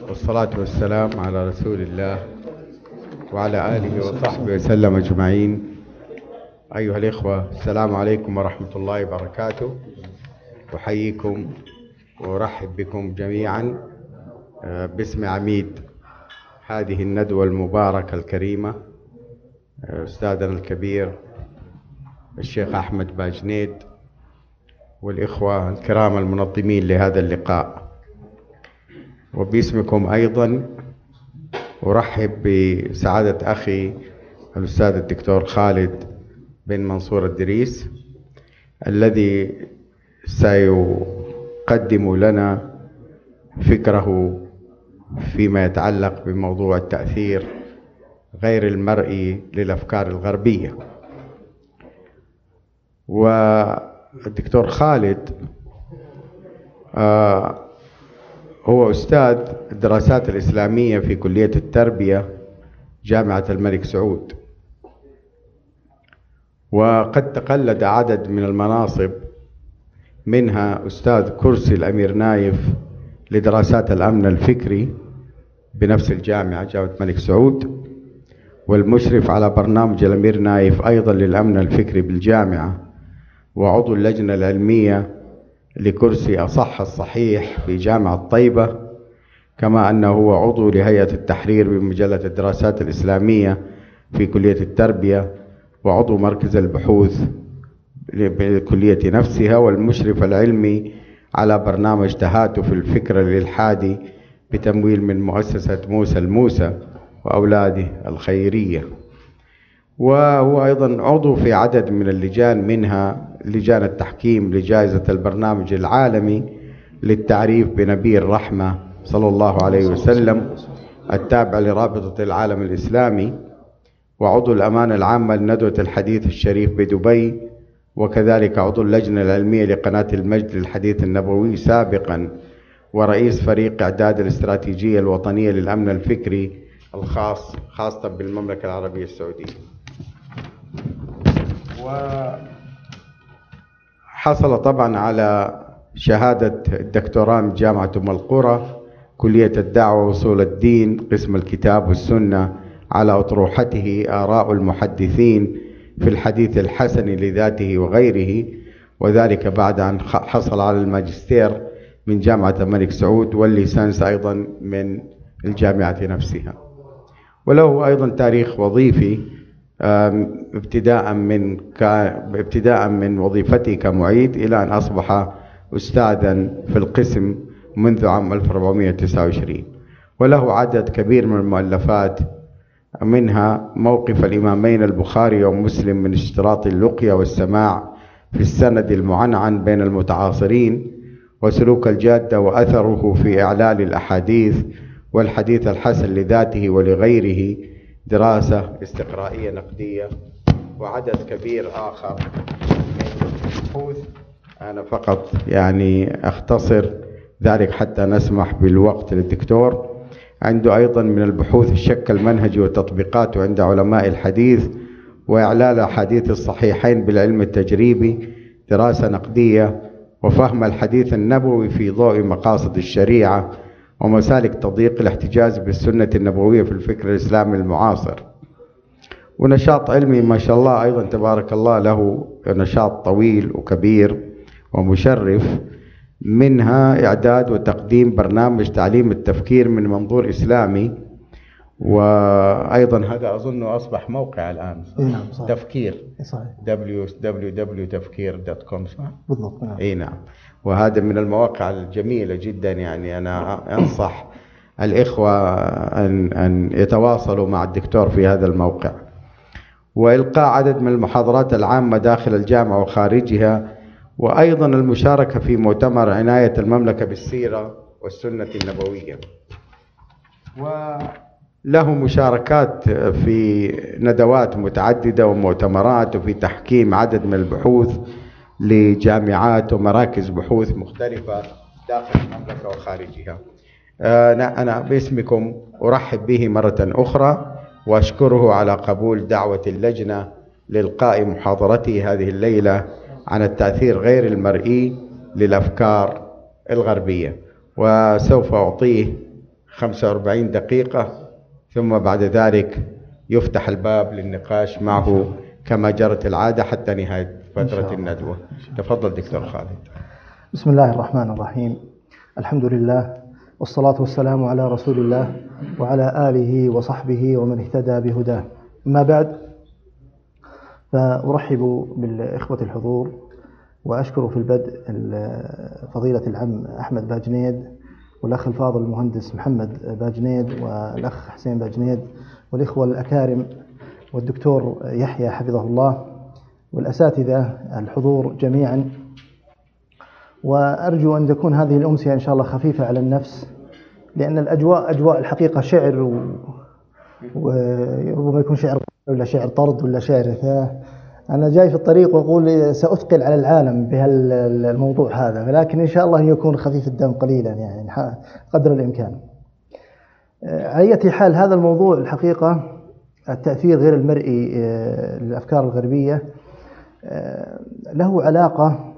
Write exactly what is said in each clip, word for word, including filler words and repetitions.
والصلاة والسلام على رسول الله وعلى آله وصحبه وسلم أجمعين. أيها الإخوة، السلام عليكم ورحمة الله وبركاته. أحييكم وأرحب بكم جميعا باسم عميد هذه الندوة المباركة الكريمة أستاذنا الكبير الشيخ أحمد باجنيد والإخوة الكرام المنظمين لهذا اللقاء، وباسمكم أيضا أرحب بسعادة أخي الأستاذ الدكتور خالد بن منصور الدريس الذي سيقدم لنا فكره فيما يتعلق بموضوع التأثير غير المرئي للأفكار الغربية. والدكتور خالد آه هو أستاذ الدراسات الإسلامية في كلية التربية جامعة الملك سعود، وقد تقلد عدد من المناصب، منها أستاذ كرسي الأمير نايف لدراسات الأمن الفكري بنفس الجامعة جامعة الملك سعود، والمشرف على برنامج الأمير نايف أيضا للأمن الفكري بالجامعة، وعضو اللجنة العلمية لكرسي أصح الصحيح في جامعة طيبة، كما أنه هو عضو لهيئة التحرير بمجلة الدراسات الإسلامية في كلية التربية، وعضو مركز البحوث بالكلية نفسها، والمشرف العلمي على برنامج تهاتف الفكر الإلحادي بتمويل من مؤسسة موسى الموسى وأولاده الخيرية. وهو أيضا عضو في عدد من اللجان، منها لجان التحكيم لجائزة البرنامج العالمي للتعريف بنبي الرحمة صلى الله عليه وسلم التابع لرابطة العالم الإسلامي، وعضو الأمانة العامة لندوة الحديث الشريف بدبي، وكذلك عضو اللجنة العلمية لقناة المجد للحديث النبوي سابقا، ورئيس فريق إعداد الاستراتيجية الوطنية للأمن الفكري الخاص خاصة بالمملكة العربية السعودية. وحصل طبعا على شهادة الدكتوراه من جامعة أم القرى كلية الدعوة وأصول الدين قسم الكتاب والسنة على أطروحته آراء المحدثين في الحديث الحسن لذاته وغيره، وذلك بعد أن حصل على الماجستير من جامعة الملك سعود والليسانس أيضا من الجامعة نفسها. وله أيضا تاريخ وظيفي ابتداء من ابتداء من وظيفته كمعيد إلى أن أصبح أستاذا في القسم منذ عام ألف وأربعمائة وتسعة وعشرين، وله عدد كبير من المؤلفات، منها موقف الإمامين البخاري ومسلم من اشتراط اللقيا والسماع في السند المعنعن بين المتعاصرين، وسلوك الجادة وأثره في إعلال الأحاديث والحديث الحسن لذاته ولغيره، دراسة استقرائية نقدية، وعدد كبير آخر من البحوث. أنا فقط يعني أختصر ذلك حتى نسمح بالوقت للدكتور. عنده أيضا من البحوث الشك المنهجي وتطبيقاته عند علماء الحديث، وإعلال أحاديث الصحيحين بالعلم التجريبي، دراسة نقدية، وفهم الحديث النبوي في ضوء مقاصد الشريعة، ومسالك تضييق الاحتجاج بالسنة النبوية في الفكر الإسلامي المعاصر. ونشاط علمي ما شاء الله أيضا تبارك الله، له نشاط طويل وكبير ومشرف، منها إعداد وتقديم برنامج تعليم التفكير من منظور إسلامي، وأيضا هذا أظن أصبح موقع الآن. نعم صحيح. تفكير صحيح. دبليو دبليو دبليو دوت تفكير دوت كوم صح؟ بالضبط. نعم. اي نعم. وهذا من المواقع الجميلة جدا، يعني أنا أنصح الإخوة أن أن يتواصلوا مع الدكتور في هذا الموقع. وإلقاء عدد من المحاضرات العامة داخل الجامعة وخارجها، وأيضا المشاركة في مؤتمر عناية المملكة بالسيرة والسنة النبوية. وله مشاركات في ندوات متعددة ومؤتمرات، وفي تحكيم عدد من البحوث لجامعات ومراكز بحوث مختلفة داخل المملكة وخارجها. أنا باسمكم أرحب به مرة أخرى، وأشكره على قبول دعوة اللجنة لإلقاء محاضرته هذه الليلة عن التأثير غير المرئي للأفكار الغربية. وسوف أعطيه خمسة وأربعين دقيقة، ثم بعد ذلك يفتح الباب للنقاش معه كما جرت العادة حتى نهاية فترة الندوة. تفضل دكتور خالد. بسم الله الرحمن الرحيم. الحمد لله والصلاة والسلام على رسول الله وعلى آله وصحبه ومن اهتدى بهداه. أما بعد، فأرحب بالإخوة الحضور وأشكر في البدء فضيلة العم أحمد باجنيد والأخ الفاضل المهندس محمد باجنيد والأخ حسين باجنيد والإخوة الأكارم والدكتور يحيى حفظه الله والأساتذة الحضور جميعا. وأرجو أن تكون هذه الأمسية إن شاء الله خفيفة على النفس، لأن الأجواء أجواء الحقيقة شعر و... وربما يكون شعر ولا شعر طرد ولا شعر. فأنا جاي في الطريق وأقول سأثقل على العالم بهالموضوع هذا، ولكن إن شاء الله يكون خفيف الدم قليلا يعني قدر الإمكان. على أي حال، هذا الموضوع الحقيقة التأثير غير المرئي للأفكار الغربية له علاقة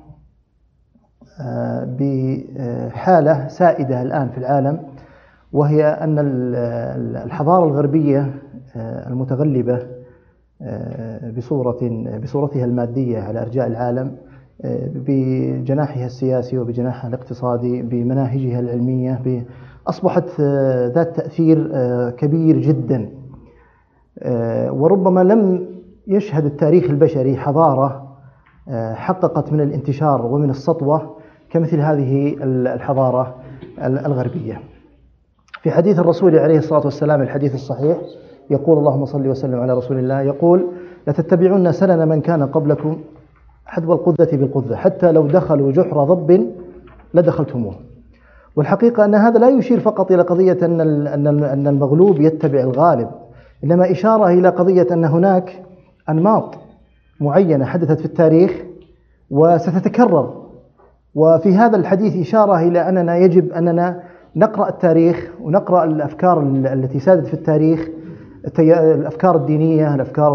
بحالة سائدة الآن في العالم، وهي أن الحضارة الغربية المتغلبة بصورة بصورتها المادية على أرجاء العالم، بجناحها السياسي وبجناحها الاقتصادي بمناهجها العلمية، أصبحت ذات تأثير كبير جدا. وربما لم يشهد التاريخ البشري حضارة حققت من الانتشار ومن السطوة كمثل هذه الحضارة الغربية. في حديث الرسول عليه الصلاة والسلام الحديث الصحيح يقول، اللهم صل وسلم على رسول الله، يقول: لتتبعون سنن من كان قبلكم حذو القذة بالقذة حتى لو دخلوا جحر ضب لدخلتموه. والحقيقة أن هذا لا يشير فقط إلى قضية أن المغلوب يتبع الغالب، إنما إشارة إلى قضية أن هناك أنماط معينة حدثت في التاريخ وستتكرر. وفي هذا الحديث إشارة إلى أننا يجب أننا نقرأ التاريخ ونقرأ الأفكار التي سادت في التاريخ، الأفكار الدينية، الأفكار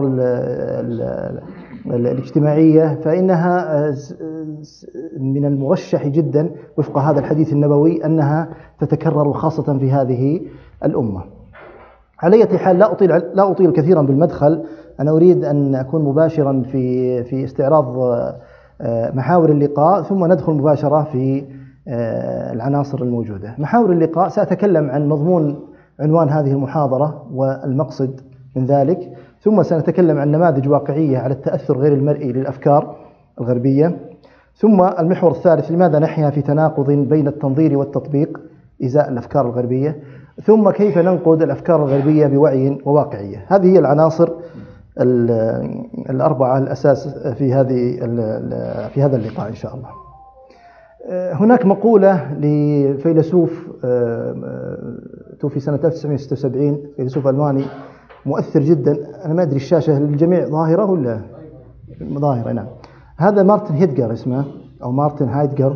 الاجتماعية، فإنها من المرشح جدا وفق هذا الحديث النبوي أنها تتكرر خاصة في هذه الأمة. على أي حال، لا أطيل لا أطيل كثيرا بالمدخل. أنا أريد أن أكون مباشرا في في استعراض محاور اللقاء، ثم ندخل مباشرة في العناصر الموجودة. محاور اللقاء سأتكلم عن مضمون عنوان هذه المحاضرة والمقصد من ذلك، ثم سنتكلم عن نماذج واقعية على التأثر غير المرئي للأفكار الغربية، ثم المحور الثالث: لماذا نحيا في تناقض بين التنظير والتطبيق إزاء الأفكار الغربية، ثم كيف ننقد الأفكار الغربية بوعي وواقعية. هذه هي العناصر الأربعة الأساس في هذه في هذا اللقاء إن شاء الله. هناك مقولة لفيلسوف توفي سنة ألف وتسعمائة وستة وسبعين، فيلسوف ألماني مؤثر جدا. أنا ما أدري الشاشة للجميع ظاهرة ولا ظاهرة؟ نعم، هذا مارتن هيدغر اسمه، أو مارتن هايدغر.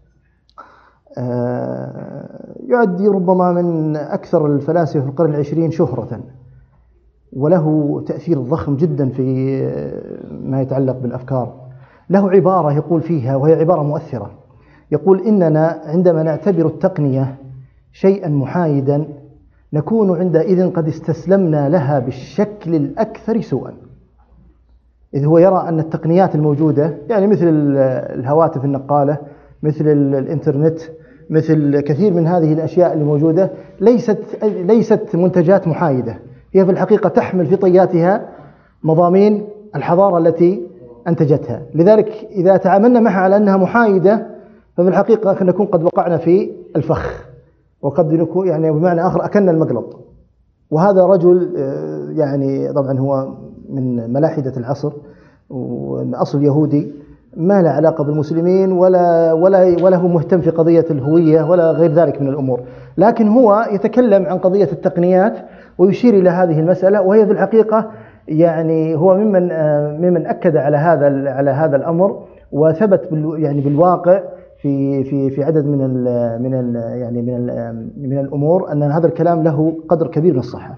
يعد ربما من أكثر الفلاسفة في القرن العشرين شهرة، وله تأثير ضخم جدا في ما يتعلق بالأفكار. له عبارة يقول فيها، وهي عبارة مؤثرة، يقول: إننا عندما نعتبر التقنية شيئا محايدا نكون عندئذ قد استسلمنا لها بالشكل الأكثر سوءا. إذ هو يرى أن التقنيات الموجودة، يعني مثل الهواتف النقالة، مثل الإنترنت، مثل كثير من هذه الأشياء اللي موجودة، ليست ليست منتجات محايدة، هي في الحقيقة تحمل في طياتها مضامين الحضارة التي أنتجتها. لذلك إذا تعاملنا معها على أنها محايدة، ففي الحقيقة نكون قد وقعنا في الفخ، وقد نكون يعني بمعنى آخر أكلنا المقلط. وهذا رجل يعني طبعا هو من ملاحدة العصر، ومن أصل يهودي، ما له علاقة بالمسلمين ولا ولا ولا هو مهتم في قضية الهوية ولا غير ذلك من الأمور، لكن هو يتكلم عن قضية التقنيات ويشير إلى هذه المسألة. وهي في الحقيقة يعني هو ممن ممن أكد على هذا على هذا الأمر، وثبت يعني بالواقع في في في عدد من ال من ال يعني من ال من الأمور أن هذا الكلام له قدر كبير من الصحة.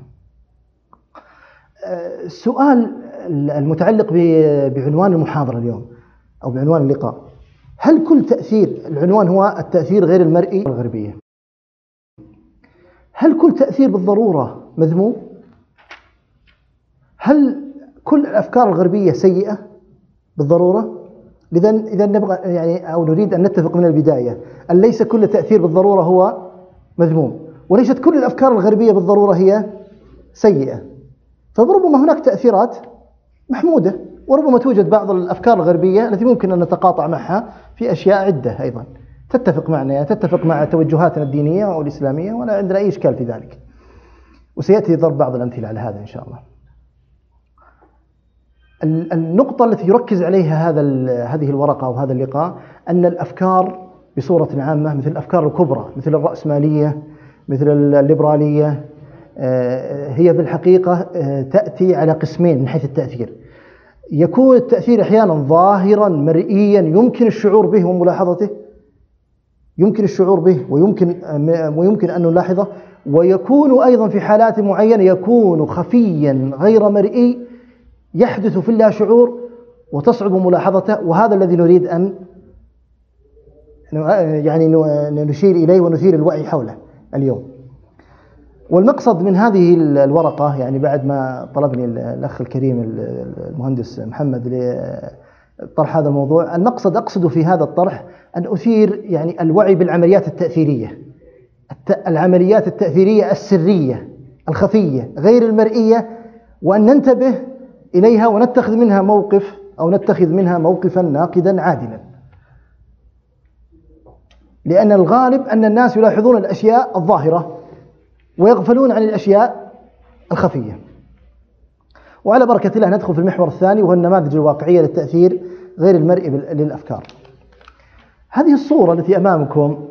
السؤال المتعلق بعنوان المحاضرة اليوم أو بعنوان اللقاء: هل كل تأثير، العنوان هو التأثير غير المرئي الغربية، هل كل تأثير بالضرورة مذموم؟ هل كل الأفكار الغربية سيئة بالضرورة؟ إذا إذا نبغى يعني أو نريد أن نتفق من البداية أن ليس كل تأثير بالضرورة هو مذموم، وليست كل الأفكار الغربية بالضرورة هي سيئة. فربما هناك تأثيرات محمودة، وربما توجد بعض الأفكار الغربية التي ممكن أن نتقاطع معها في أشياء عدة أيضا تتفق معنا، تتفق مع توجهاتنا الدينية أو الإسلامية، ولا عندنا أي إشكال في ذلك. وسيأتي ضرب بعض الأمثلة على هذا إن شاء الله. النقطة التي يركز عليها هذا هذه الورقة أو هذا اللقاء أن الأفكار بصورة عامة مثل الأفكار الكبرى مثل الرأسمالية مثل الليبرالية هي في الحقيقة تأتي على قسمين من حيث التأثير. يكون التأثير أحيانا ظاهرا مرئيا يمكن الشعور به وملاحظته، يمكن الشعور به ويمكن ويمكن أن نلاحظه، ويكون أيضا في حالات معينة يكون خفيا غير مرئي يحدث في اللا شعور وتصعب ملاحظته، وهذا الذي نريد أن يعني نشير إليه ونثير الوعي حوله اليوم. والمقصد من هذه الورقة يعني بعد ما طلبني الأخ الكريم المهندس محمد لطرح هذا الموضوع، المقصد أقصد في هذا الطرح أن أثير يعني الوعي بالعمليات التأثيرية، العمليات التأثيرية السرية الخفية غير المرئية، وأن ننتبه إليها ونتخذ منها موقف أو نتخذ منها موقفا ناقدا عادلا. لأن الغالب أن الناس يلاحظون الأشياء الظاهرة ويغفلون عن الأشياء الخفية. وعلى بركة الله ندخل في المحور الثاني وهو النماذج الواقعية للتأثير غير المرئي للأفكار. هذه الصورة التي أمامكم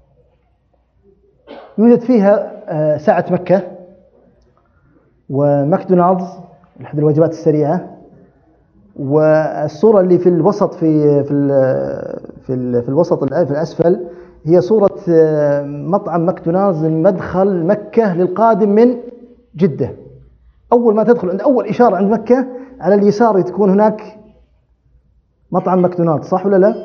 يوجد فيها ساعة مكة وماكدونالدز أحد الوجبات السريعة، والصورة اللي في الوسط في في في, في الوسط في الأسفل هي صورة مطعم ماكدونالدز من مدخل مكة للقادم من جدة. أول ما تدخل عند أول إشارة عند مكة على اليسار تكون هناك مطعم ماكدونالدز، صح ولا لا؟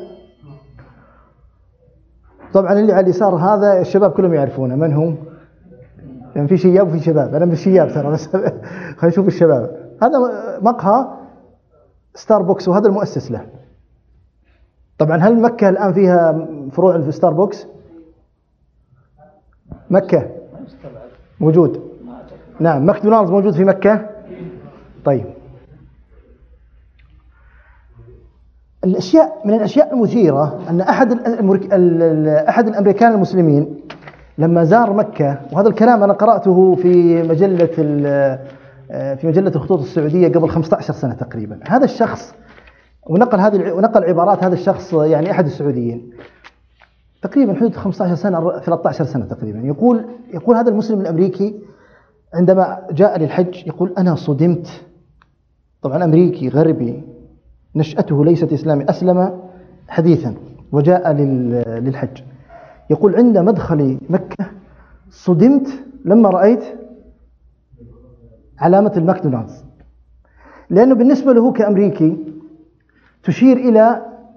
طبعا اللي على اليسار هذا الشباب كلهم يعرفونه من هم، يعني في شياب وفي شباب، أنا من الشياب ترى بس خلينا نشوف الشباب. هذا مقهى ستاربكس وهذا المؤسس له. طبعا هل مكة الآن فيها فروع في ستاربكس؟ مكة موجود، نعم. ماكدونالدز موجود في مكة. طيب الأشياء من الأشياء المثيرة أن أحد أحد الأمريكان المسلمين لما زار مكة، وهذا الكلام أنا قرأته في مجلة في مجلة الخطوط السعودية قبل خمسة عشر سنة تقريبا. هذا الشخص ونقل هذه ونقل عبارات هذا الشخص يعني أحد السعوديين تقريبا حدود خمسة عشر سنة ثلاثة عشر سنة تقريبا. يقول يقول هذا المسلم الأمريكي عندما جاء للحج يقول أنا صدمت. طبعا أمريكي غربي نشأته ليست إسلامي، أسلم حديثا وجاء للحج. يقول عند مدخل مكة صدمت لما رأيت علامة الماكدونالدز، لأنه بالنسبة له كأمريكي تشير إلى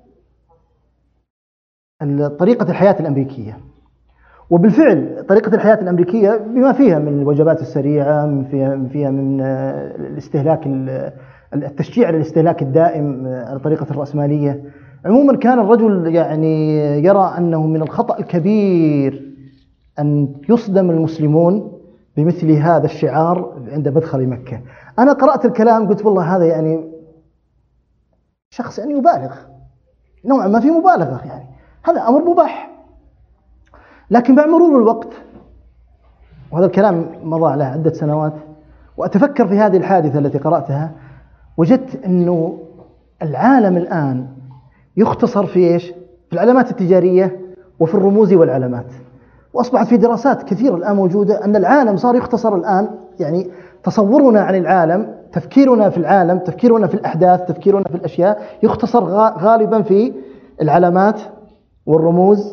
طريقة الحياة الأمريكية. وبالفعل طريقة الحياة الأمريكية بما فيها من الوجبات السريعة، فيها فيها من الاستهلاك التشجيع على الاستهلاك الدائم على طريقة الرأسمالية. عموما كان الرجل يعني يرى أنه من الخطأ الكبير أن يصدم المسلمون بمثل هذا الشعار عند مدخل مكة. أنا قرأت الكلام قلت والله هذا يعني شخص يعني يبالغ نوعا ما، في مبالغة، يعني هذا أمر مباح. لكن مع مرور الوقت، وهذا الكلام مضى على عدة سنوات، وأتفكر في هذه الحادثة التي قرأتها، وجدت أنه العالم الآن يختصر في إيش؟ في العلامات التجارية وفي الرموز والعلامات. وأصبحت في دراسات كثيرة الآن موجودة أن العالم صار يختصر الآن، يعني تصورنا عن العالم، تفكيرنا في العالم، تفكيرنا في الأحداث، تفكيرنا في الأشياء يختصر غالبا في العلامات والرموز،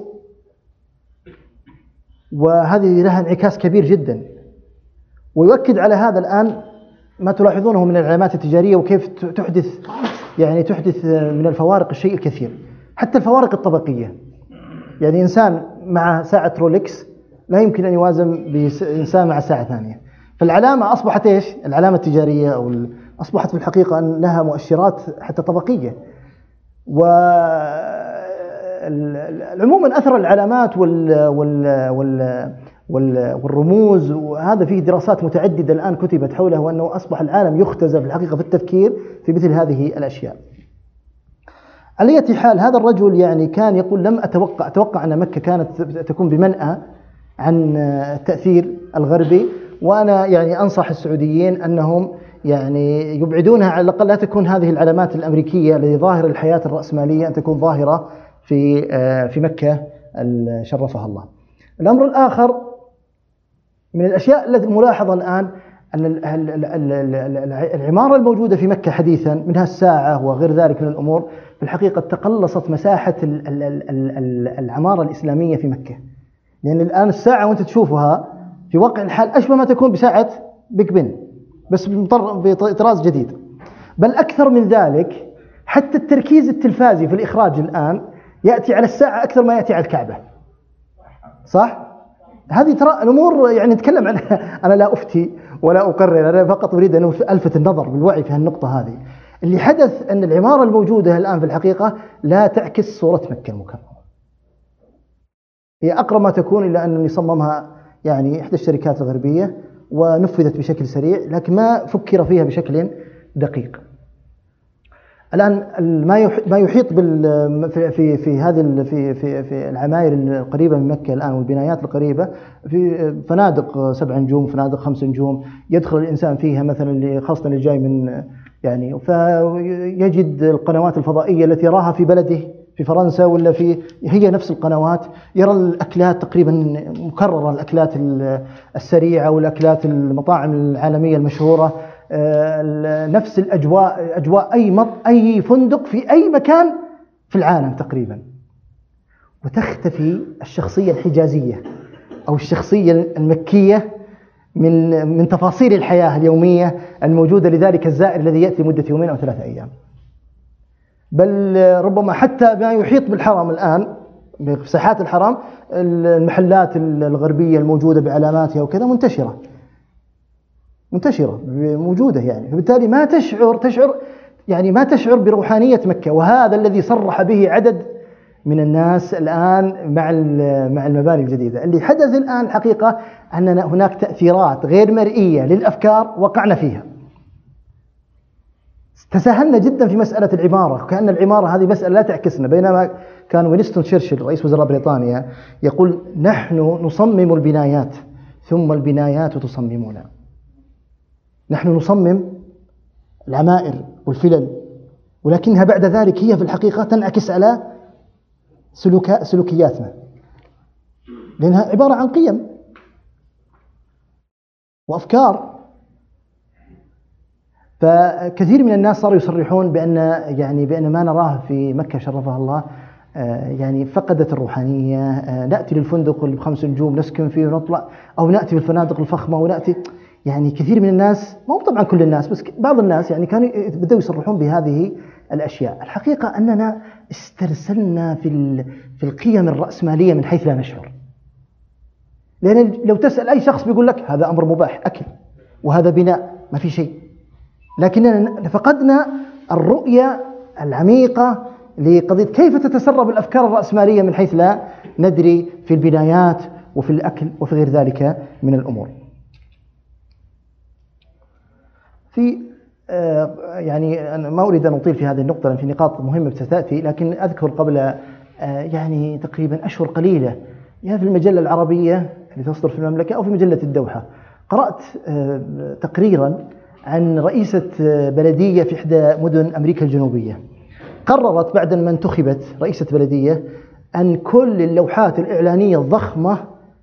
وهذه لها انعكاس كبير جدا. ويؤكد على هذا الآن ما تلاحظونه من العلامات التجارية وكيف تحدث يعني تحدث من الفوارق الشيء الكثير، حتى الفوارق الطبقية. يعني إنسان مع ساعة رولكس لا يمكن أن يوازن بإنسان مع ساعة ثانية. فالعلامة أصبحت إيش؟ العلامة التجارية أو أصبحت في الحقيقة أن لها مؤشرات حتى طبقية. وعموما أثر العلامات وال وال وال والرموز، وهذا فيه دراسات متعددة الآن كتبت حوله، وأنه أصبح العالم يختزل في الحقيقة في التفكير في مثل هذه الأشياء. على أي حال هذا الرجل يعني كان يقول لم أتوقع أتوقع أن مكة كانت تكون بمنأى عن التأثير الغربي، وأنا يعني أنصح السعوديين أنهم يعني يبعدونها، على الأقل لا تكون هذه العلامات الأمريكية التي ظاهرة الحياة الرأسمالية أن تكون ظاهرة في في مكة شرفها الله. الأمر الآخر من الأشياء التي الملاحظة الآن أن العمارة الموجودة في مكة حديثا منها الساعة وغير ذلك من الأمور في الحقيقة تقلصت مساحة العمارة الإسلامية في مكة، لأن الآن الساعة وأنت تشوفها في واقع الحال أشبه ما تكون بساعة بيج بن بس بطراز جديد، بل أكثر من ذلك حتى التركيز التلفازي في الإخراج الآن يأتي على الساعة أكثر ما يأتي على الكعبة، صح؟ هذه ترى الأمور يعني نتكلم عنها، أنا لا أفتي ولا أقرر، أنا فقط أريد أن ألفت النظر بالوعي في هالنقطة هذه. اللي حدث أن العمارة الموجودة الآن في الحقيقة لا تعكس صورة مكة المكرمة، هي أقرب ما تكون إلى أن يصممها يعني إحدى الشركات الغربية ونفذت بشكل سريع، لكن ما فكر فيها بشكل دقيق. الآن ما يحيط بال في في هذه في في في العماير القريبة من مكة الآن والبنايات القريبة، في فنادق سبع نجوم، فنادق خمس نجوم، يدخل الإنسان فيها مثلا اللي خاصة اللي جاي من يعني، فيجد القنوات الفضائية التي يراها في بلده في فرنسا ولا في هي نفس القنوات، يرى الأكلات تقريبا مكررة، الأكلات السريعة والأكلات المطاعم العالمية المشهورة، نفس الأجواء، أجواء أي مط أي فندق في أي مكان في العالم تقريبا. وتختفي الشخصية الحجازية أو الشخصية المكية من من تفاصيل الحياة اليومية الموجودة لذلك الزائر الذي يأتي مدة يومين أو ثلاثة أيام. بل ربما حتى ما يحيط بالحرم الآن في ساحات الحرم، المحلات الغربية الموجودة بعلاماتها وكذا منتشرة منتشرة موجودة يعني، فبالتالي ما تشعر تشعر يعني ما تشعر بروحانية مكة. وهذا الذي صرح به عدد من الناس الآن مع مع المباني الجديدة. اللي حدث الآن الحقيقة أننا هناك تأثيرات غير مرئية للأفكار وقعنا فيها. تساهلنا جدا في مسألة العمارة، كأن العمارة هذه مسألة لا تعكسنا، بينما كان وينستون تشرشل رئيس وزراء بريطانيا يقول نحن نصمم البنايات ثم البنايات تصممنا. نحن نصمم العمائر والفلل، ولكنها بعد ذلك هي في الحقيقة تنعكس على سلوك سلوكياتنا، لأنها عبارة عن قيم وأفكار. فكثير من الناس صاروا يصرحون بأن يعني بأن ما نراه في مكة شرفها الله يعني فقدت الروحانية. نأتي للفندق اللي بخمس نجوم نسكن فيه ونطلع، أو نأتي بالفنادق الفخمة ونأتي يعني كثير من الناس، مو طبعا كل الناس بس بعض الناس يعني كانوا بدأوا يصرحون بهذه الأشياء. الحقيقة أننا استرسلنا في في القيم الرأسمالية من حيث لا نشعر، لأن لو تسأل أي شخص بيقول لك هذا أمر مباح، أكل وهذا بناء، ما في شيء. لكننا فقدنا الرؤية العميقة لقضية كيف تتسرب الأفكار الرأسمالية من حيث لا ندري في البنايات وفي الأكل وفي غير ذلك من الأمور. في يعني أنا ما أريد أن أطيل في هذه النقطة لأن في نقاط مهمة ستأتي، لكن أذكر قبل يعني تقريبا أشهر قليلة يا في المجلة العربية اللي تصدر في المملكة أو في مجلة الدوحة قرأت تقريرا عن رئيسة بلدية في إحدى مدن أمريكا الجنوبية، قررت بعد ما انتخبت رئيسة بلدية أن كل اللوحات الإعلانية الضخمة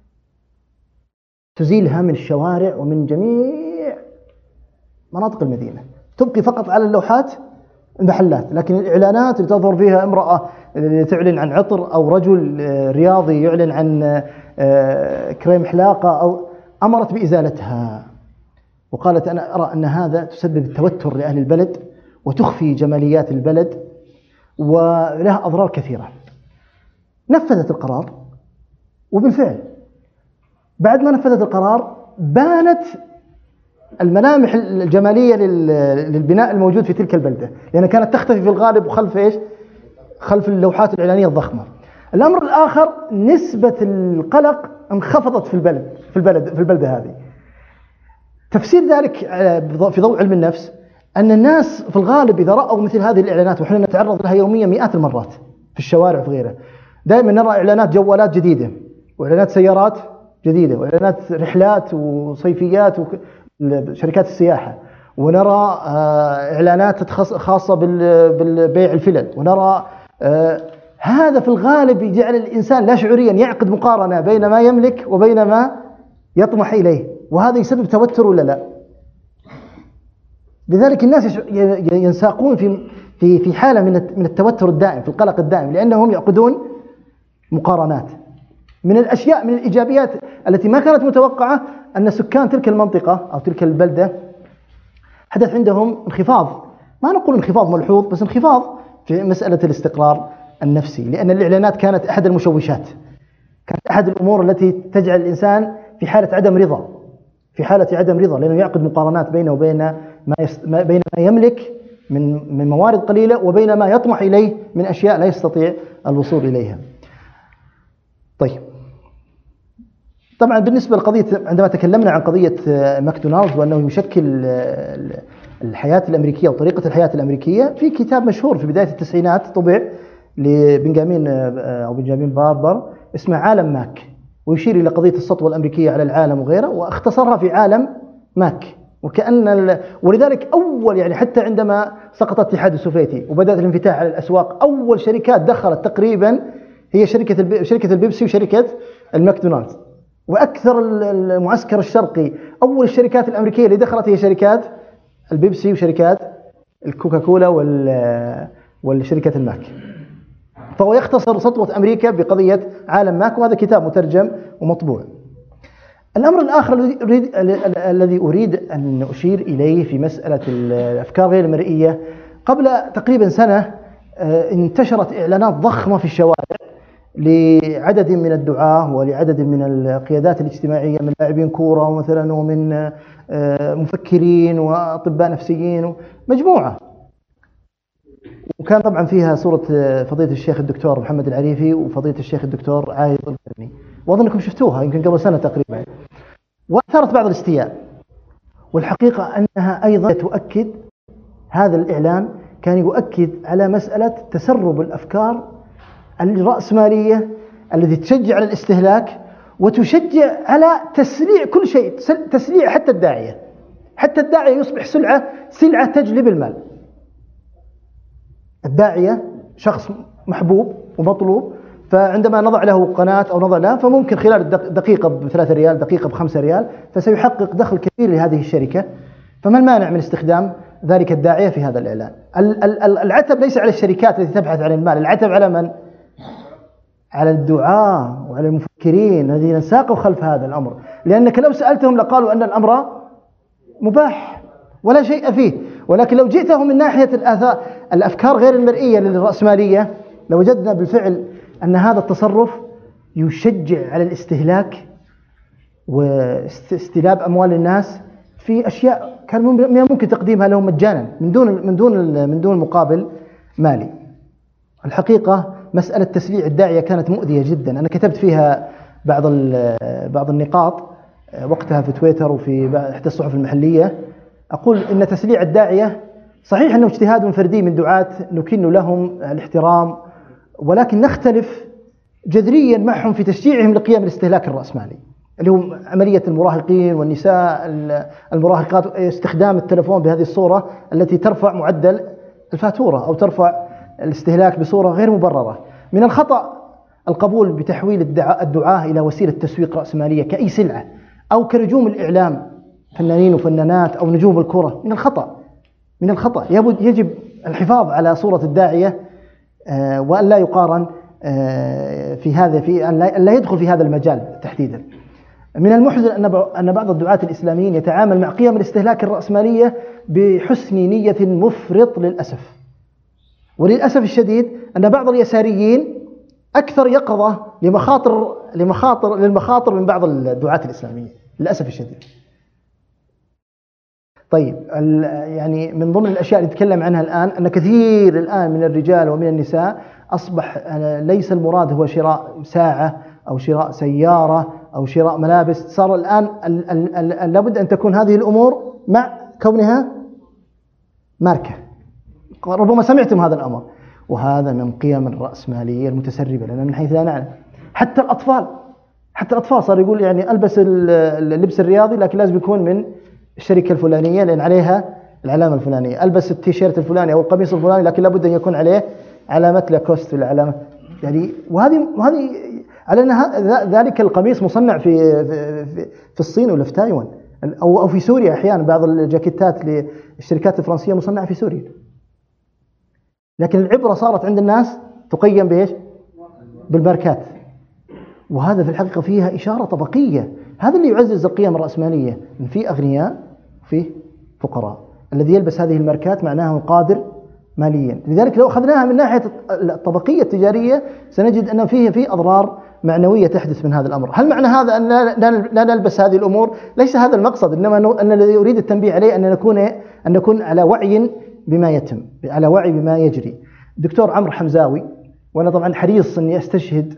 تزيلها من الشوارع ومن جميع مناطق المدينة، تبقي فقط على اللوحات المحلات، لكن الإعلانات اللي تظهر فيها امرأة تعلن عن عطر أو رجل رياضي يعلن عن كريم حلاقة أو أمرت بإزالتها. وقالت أنا أرى أن هذا تسبب التوتر لأهل البلد وتخفي جماليات البلد ولها أضرار كثيرة. نفذت القرار وبالفعل بعد ما نفذت القرار بانت الملامح الجمالية للبناء الموجود في تلك البلدة، لأنها كانت تختفي في الغالب وخلف إيش؟ خلف اللوحات الإعلانية الضخمة. الأمر الآخر نسبة القلق انخفضت في البلد في البلد في البلدة هذه. تفسير ذلك في ضوء علم النفس أن الناس في الغالب إذا رأوا مثل هذه الإعلانات، وإحنا نتعرض لها يوميا مئات المرات في الشوارع وفي غيرها، دائما نرى إعلانات جوالات جديدة وإعلانات سيارات جديدة وإعلانات رحلات وصيفيات وشركات السياحة، ونرى إعلانات خاصة بالبيع الفلل، ونرى هذا في الغالب يجعل الإنسان لا شعوريا يعقد مقارنة بين ما يملك وبين ما يطمح إليه، وهذا يسبب توتر ولا لا؟ لذلك الناس ينساقون في في في حالة من من التوتر الدائم، في القلق الدائم، لأنهم يعقدون مقارنات. من الأشياء من الإيجابيات التي ما كانت متوقعة أن سكان تلك المنطقة أو تلك البلدة حدث عندهم انخفاض، ما نقول انخفاض ملحوظ، بس انخفاض في مسألة الاستقرار النفسي، لأن الإعلانات كانت أحد المشوشات، كانت أحد الأمور التي تجعل الإنسان في حالة عدم رضا، في حالة عدم رضا، لأنه يعقد مقارنات بينه وبين ما يست... بين ما يملك من من موارد قليلة وبين ما يطمح إليه من أشياء لا يستطيع الوصول إليها. طيب، طبعا بالنسبة لقضية، عندما تكلمنا عن قضية ماكدونالدز وأنه يشكل الحياة الأمريكية وطريقة الحياة الأمريكية، في كتاب مشهور في بداية التسعينات طبع لبنجامين أو بنجامين باربر اسمه عالم ماك، ويشير إلى قضية السطوة الأمريكية على العالم وغيره، واختصرها في عالم ماك. وكأن ال... ولذلك أول يعني حتى عندما سقط الاتحاد السوفيتي وبدأت الانفتاح على الأسواق، أول شركات دخلت تقريبا هي شركة الب... شركة البيبسي وشركة الماكدونالدز. وأكثر المعسكر الشرقي أول الشركات الأمريكية اللي دخلت هي شركات البيبسي وشركات الكوكاكولا وال... والشركة الماك. فهو يختصر سطوة أمريكا بقضية عالم ماك، وهذا كتاب مترجم ومطبوع. الأمر الآخر الذي أريد أن أشير إليه في مسألة الأفكار غير المرئية، قبل تقريبا سنة انتشرت إعلانات ضخمة في الشوارع لعدد من الدعاة ولعدد من القيادات الاجتماعية، من لاعبين كورة مثلا ومن مفكرين وأطباء نفسيين، مجموعة. وكان طبعا فيها صورة فضيلة الشيخ الدكتور محمد العريفي وفضيلة الشيخ الدكتور عايض القرني، وأظنكم شفتوها يمكن قبل سنة تقريبا، وأثارت بعض الاستياء. والحقيقة أنها أيضا تؤكد، هذا الإعلان كان يؤكد على مسألة تسرب الأفكار الرأسمالية التي تشجع على الاستهلاك وتشجع على تسريع كل شيء، تسريع حتى الداعية، حتى الداعية يصبح سلعة سلعة تجلب المال. الداعية شخص محبوب ومطلوب، فعندما نضع له قناة أو نضع له، فممكن خلال دقيقة بثلاثة ريال، دقيقة بخمسة ريال، فسيحقق دخل كبير لهذه الشركة. فما المانع من استخدام ذلك الداعية في هذا الإعلان؟ العتب ليس على الشركات التي تبحث عن المال، العتب على من؟ على الدعاة وعلى المفكرين الذين ساقوا خلف هذا الأمر، لأنك لو سألتهم لقالوا أن الأمر مباح ولا شيء فيه. ولكن لو جئتهم من ناحية الآثار الأفكار غير المرئية للرأسمالية، لوجدنا بالفعل أن هذا التصرف يشجع على الاستهلاك واستلاب أموال الناس في أشياء كان ممكن تقديمها لهم مجانا من دون من دون من دون مقابل مالي. الحقيقة مسألة تسليع الداعية كانت مؤذية جدا. أنا كتبت فيها بعض بعض النقاط وقتها في تويتر وفي إحدى الصحف المحلية. أقول إن تسليع الداعية صحيح أنه اجتهاد فردي من دعاة نكن لهم الاحترام، ولكن نختلف جذريا معهم في تشجيعهم لقيام الاستهلاك الرأسمالي، اللي هو عملية المراهقين والنساء المراهقات، استخدام التلفون بهذه الصورة التي ترفع معدل الفاتورة أو ترفع الاستهلاك بصورة غير مبررة. من الخطأ القبول بتحويل الدعاة إلى وسيلة تسويق رأسمالية كأي سلعة أو كنجوم الإعلام، فنانين وفنانات أو نجوم الكرة. من الخطأ من الخطأ يجب الحفاظ على صورة الداعية وأن لا يقارن في هذا في أن لا يدخل في هذا المجال تحديدا. من المحزن أن بعض الدعاة الإسلاميين يتعامل مع قيم الاستهلاك الرأسمالية بحسن نية مفرط للأسف. وللأسف الشديد أن بعض اليساريين أكثر يقظة لمخاطر لمخاطر للمخاطر من بعض الدعاة الإسلامية للأسف الشديد. طيب يعني من ضمن الأشياء اللي نتكلم عنها الآن أن كثير الآن من الرجال ومن النساء أصبح ليس المراد هو شراء ساعة أو شراء سيارة أو شراء ملابس، صار الآن لابد أن تكون هذه الأمور مع كونها ماركة. ربما سمعتم هذا الأمر، وهذا من قيم الرأسمالية المتسربة لنا من حيث لا نعلم. حتى الأطفال حتى الأطفال صار يقول يعني ألبس اللبس الرياضي لكن لازم يكون من الشركة الفلانية لأن عليها العلامة الفلانية، ألبس التيشيرت الفلاني أو القميص الفلاني لكن لابد أن يكون عليه علامة لاكوست ولا علامة يعني. وهذه وهذه على أن ذلك القميص مصنع في في, في الصين ولا في تايوان أو أو في سوريا. أحيانا بعض الجاكيتات للشركات الفرنسية مصنعة في سوريا، لكن العبرة صارت عند الناس تقيم بإيش؟ بالماركات. وهذا في الحقيقة فيها إشارة طبقية. هذا اللي يعزز القيم الرأسمالية، إن في أغنياء وفي فقراء. الذي يلبس هذه الماركات معناه قادر ماليا. لذلك لو أخذناها من ناحية الطبقية التجارية سنجد أن فيه في أضرار معنوية تحدث من هذا الأمر. هل معنى هذا أن لا نلبس هذه الأمور؟ ليس هذا المقصد، إنما أن الذي يريد التنبيه عليه أن نكون أن نكون على وعي بما يتم، على وعي بما يجري. الدكتور عمرو حمزاوي، وأنا طبعا حريص أني أستشهد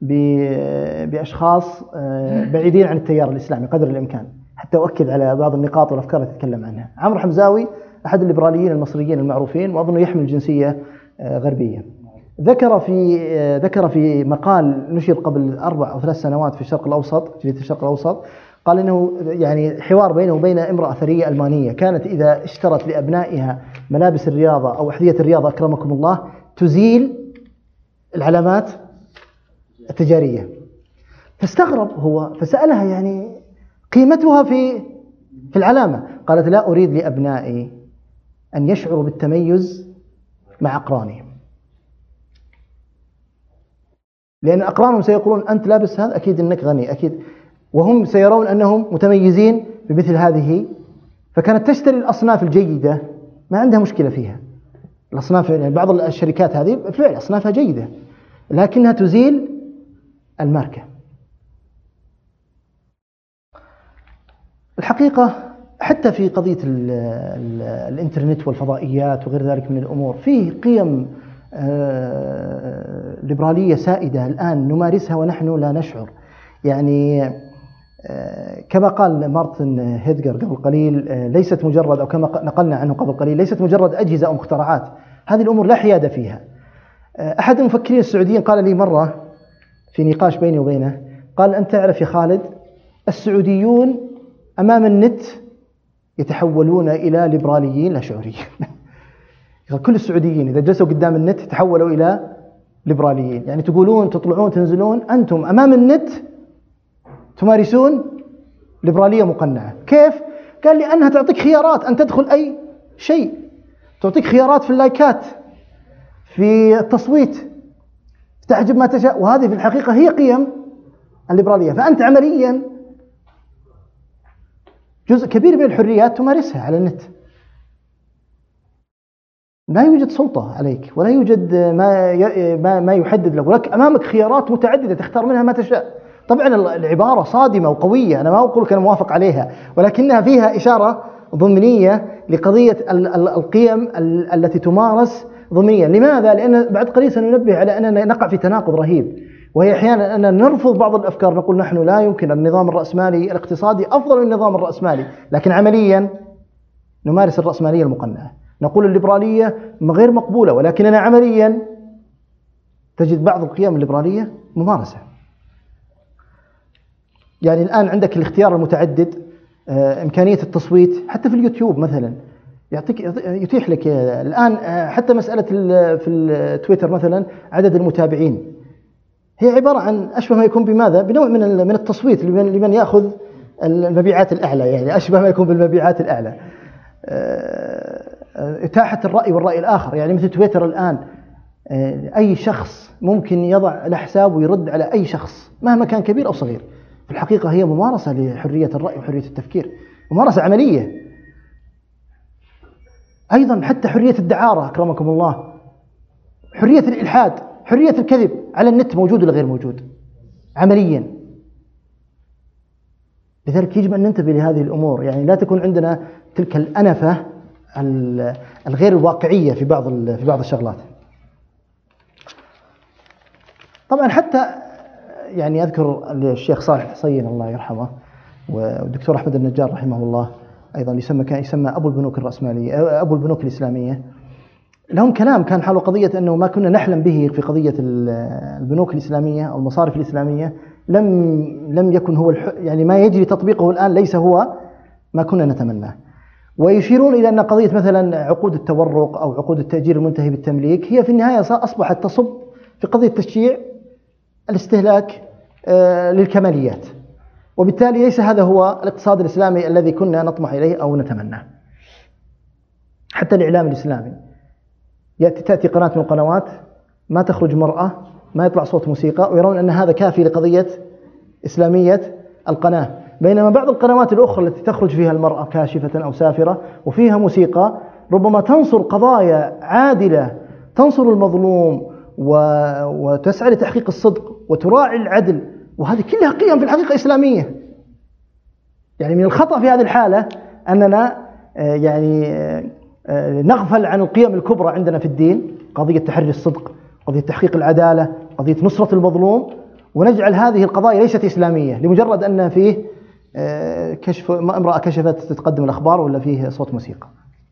بأشخاص بعيدين عن التيار الإسلامي قدر الإمكان حتى أؤكد على بعض النقاط والأفكار التي أتكلم عنها. عمرو حمزاوي أحد الليبراليين المصريين المعروفين، وأظنه يحمل جنسية غربية. ذكر في ذكر في مقال نشر قبل أربع أو ثلاث سنوات في الشرق الأوسط، جريدة الشرق الأوسط، قال إنه يعني حوار بينه وبين امرأة ثرية ألمانية كانت إذا اشترت لأبنائها ملابس الرياضة أو أحذية الرياضة أكرمكم الله تزيل العلامات التجارية. فاستغرب هو فسألها يعني قيمتها في في العلامة. قالت لا أريد لأبنائي أن يشعروا بالتميز مع أقرانهم، لأن أقرانهم سيقولون أنت لابس هذا أكيد أنك غني أكيد، وهم سيرون أنهم متميزين بمثل هذه. فكانت تشتري الأصناف الجيدة ما عندها مشكلة فيها. الأصناف يعني بعض الشركات هذه بالفعل أصنافها جيدة لكنها تزيل الماركة. الحقيقة حتى في قضية ال ال الإنترنت والفضائيات وغير ذلك من الأمور فيه قيم آه ليبرالية سائدة الآن نمارسها ونحن لا نشعر. يعني آه كما قال مارتن هيدغر قبل قليل آه ليست مجرد، أو كما نقلنا عنه قبل قليل، ليست مجرد أجهزة أو مخترعات. هذه الأمور لا حياد فيها. آه أحد المفكرين السعوديين قال لي مرة في نقاش بيني وبينه، قال أنت تعرف يا خالد السعوديون أمام النت يتحولون إلى ليبراليين لا شعوريين. كل السعوديين إذا جلسوا قدام النت تحولوا إلى ليبراليين. يعني تقولون تطلعون تنزلون أنتم أمام النت تمارسون ليبرالية مقنعة. كيف؟ قال لي أنها تعطيك خيارات أن تدخل أي شيء، تعطيك خيارات في اللايكات، في التصويت، تعجب ما تشاء. وهذه في الحقيقة هي قيم الليبرالية. فأنت عمليا جزء كبير من الحريات تمارسها على النت. لا يوجد سلطة عليك ولا يوجد ما ما يحدد لك، ولك أمامك خيارات متعددة تختار منها ما تشاء. طبعا العبارة صادمة وقوية، أنا ما أقول لك أنا موافق عليها، ولكنها فيها إشارة ضمنية لقضية القيم التي تمارس ضمنيا. لماذا؟ لأن بعد قليل سننبه على أننا نقع في تناقض رهيب، وهي أحيانا أننا نرفض بعض الأفكار، نقول نحن لا يمكن النظام الرأسمالي الاقتصادي أفضل من النظام الرأسمالي، لكن عمليا نمارس الرأسمالية المقنعة. نقول الليبرالية غير مقبولة، ولكننا عمليا تجد بعض القيم الليبرالية ممارسة. يعني الآن عندك الاختيار المتعدد، إمكانية التصويت حتى في اليوتيوب مثلا يعطيك يتيح لك الآن حتى مسألة في التويتر مثلا عدد المتابعين هي عبارة عن أشبه ما يكون بماذا؟ بنوع من من التصويت لمن لمن يأخذ المبيعات الأعلى، يعني أشبه ما يكون بالمبيعات الأعلى. إتاحة الرأي والرأي الآخر، يعني مثل تويتر الآن أي شخص ممكن يضع له حساب ويرد على أي شخص مهما كان كبير أو صغير. في الحقيقة هي ممارسة لحرية الرأي وحرية التفكير، ممارسة عملية. أيضا حتى حرية الدعارة أكرمكم الله، حرية الإلحاد، حرية الكذب على النت موجود ولا غير موجود؟ عمليا. لذلك يجب أن ننتبه لهذه الأمور، يعني لا تكون عندنا تلك الأنفة الغير الواقعية في بعض في بعض الشغلات. طبعا حتى يعني أذكر الشيخ صالح الحصين الله يرحمه والدكتور أحمد النجار رحمه الله أيضا يسمى كان يسمى أبو البنوك الرأسمالية أبو البنوك الإسلامية، لهم كلام كان حول قضية أنه ما كنا نحلم به في قضية البنوك الإسلامية أو المصارف الإسلامية لم لم يكن هو يعني ما يجري تطبيقه الآن ليس هو ما كنا نتمناه. ويشيرون إلى أن قضية مثلا عقود التورق أو عقود التأجير المنتهي بالتمليك هي في النهاية أصبحت تصب في قضية تشجيع الاستهلاك للكماليات، وبالتالي ليس هذا هو الاقتصاد الإسلامي الذي كنا نطمح إليه أو نتمناه. حتى الإعلام الإسلامي يأتي تأتي قناة من القنوات ما تخرج مرأة ما يطلع صوت موسيقى ويرون أن هذا كافي لقضية إسلامية القناة، بينما بعض القنوات الأخرى التي تخرج فيها المرأة كاشفة أو سافرة وفيها موسيقى ربما تنصر قضايا عادلة، تنصر المظلوم وتسعى لتحقيق الصدق وتراعي العدل، وهذه كلها قيم في الحقيقة إسلامية. يعني من الخطأ في هذه الحالة أننا يعني نغفل عن القيم الكبرى عندنا في الدين، قضية تحري الصدق، قضية تحقيق العدالة، قضية نصرة المظلوم، ونجعل هذه القضايا ليست إسلامية لمجرد أن فيه كشف امرأة كشفت تتقدم الأخبار ولا فيه صوت موسيقى.